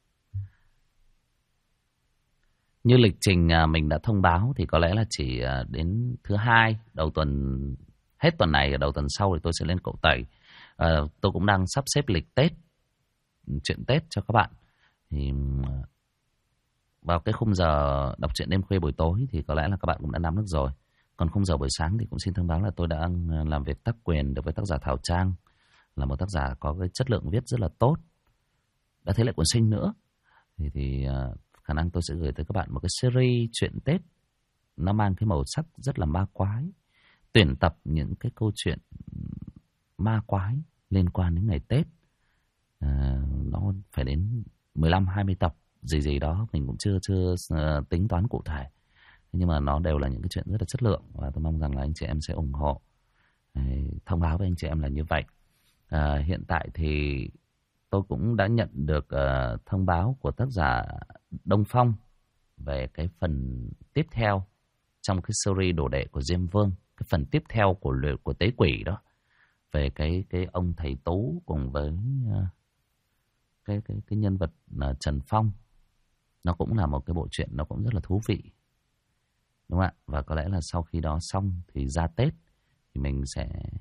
Speaker 1: như lịch trình mình đã thông báo thì có lẽ là chỉ đến thứ hai đầu tuần, hết tuần này, đầu tuần sau thì tôi sẽ lên Cậu Tẩy. Tôi cũng đang sắp xếp lịch Tết, chuyện Tết cho các bạn. Thì vào cái khung giờ đọc truyện đêm khuya buổi tối thì có lẽ là các bạn cũng đã nắm được rồi. Còn khung giờ buổi sáng thì cũng xin thông báo là tôi đã làm việc tác quyền được với tác giả Thảo Trang, là một tác giả có cái chất lượng viết rất là tốt, đã thế lại còn xinh nữa. Thì khả năng tôi sẽ gửi tới các bạn một cái series chuyện Tết, nó mang cái màu sắc rất là ma quái, tuyển tập những cái câu chuyện ma quái liên quan đến ngày Tết. Nó phải đến 15-20 tập gì đó, mình cũng chưa tính toán cụ thể, nhưng mà nó đều là những cái chuyện rất là chất lượng, và tôi mong rằng là anh chị em sẽ ủng hộ. Thông báo với anh chị em là như vậy. Hiện tại thì tôi cũng đã nhận được thông báo của tác giả Đông Phong về cái phần tiếp theo trong cái series đồ đệ của Diêm Vương, cái phần tiếp theo của Tế Quỷ đó, về cái ông thầy Tú cùng với cái nhân vật Trần Phong. Nó cũng là một cái bộ truyện nó cũng rất là thú vị, đúng không ạ? Và có lẽ là sau khi đó xong thì ra Tết thì mình sẽ thực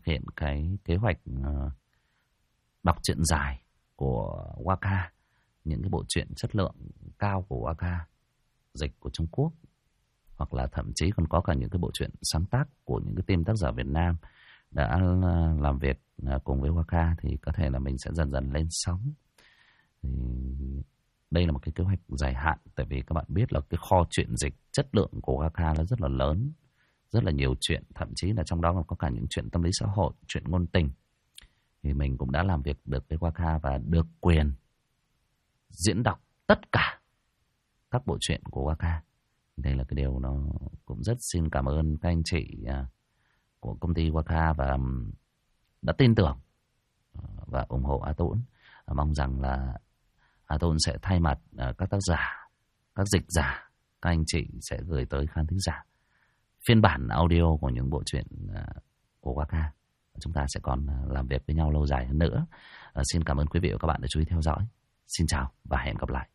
Speaker 1: thực hiện cái kế hoạch đọc truyện dài của Waka, những cái bộ truyện chất lượng cao của Waka, dịch của Trung Quốc, hoặc là thậm chí còn có cả những cái bộ truyện sáng tác của những cái team tác giả Việt Nam đã làm việc cùng với Waka, thì có thể là mình sẽ dần dần lên sóng. Thì đây là một cái kế hoạch dài hạn, tại vì các bạn biết là cái kho truyện dịch chất lượng của Waka nó rất là lớn, rất là nhiều chuyện, thậm chí là trong đó có cả những chuyện tâm lý xã hội, chuyện ngôn tình. Thì mình cũng đã làm việc được với Waka và được quyền diễn đọc tất cả các bộ truyện của Waka. Đây là cái điều nó cũng rất xin cảm ơn các anh chị của công ty Waka và đã tin tưởng và ủng hộ A Tũng. Mong rằng là A Tũng sẽ thay mặt các tác giả, các dịch giả, các anh chị sẽ gửi tới khán thính giả phiên bản audio của những bộ truyện của Waka. Chúng ta sẽ còn làm việc với nhau lâu dài hơn nữa. Xin cảm ơn quý vị và các bạn đã chú ý theo dõi. Xin chào và hẹn gặp lại.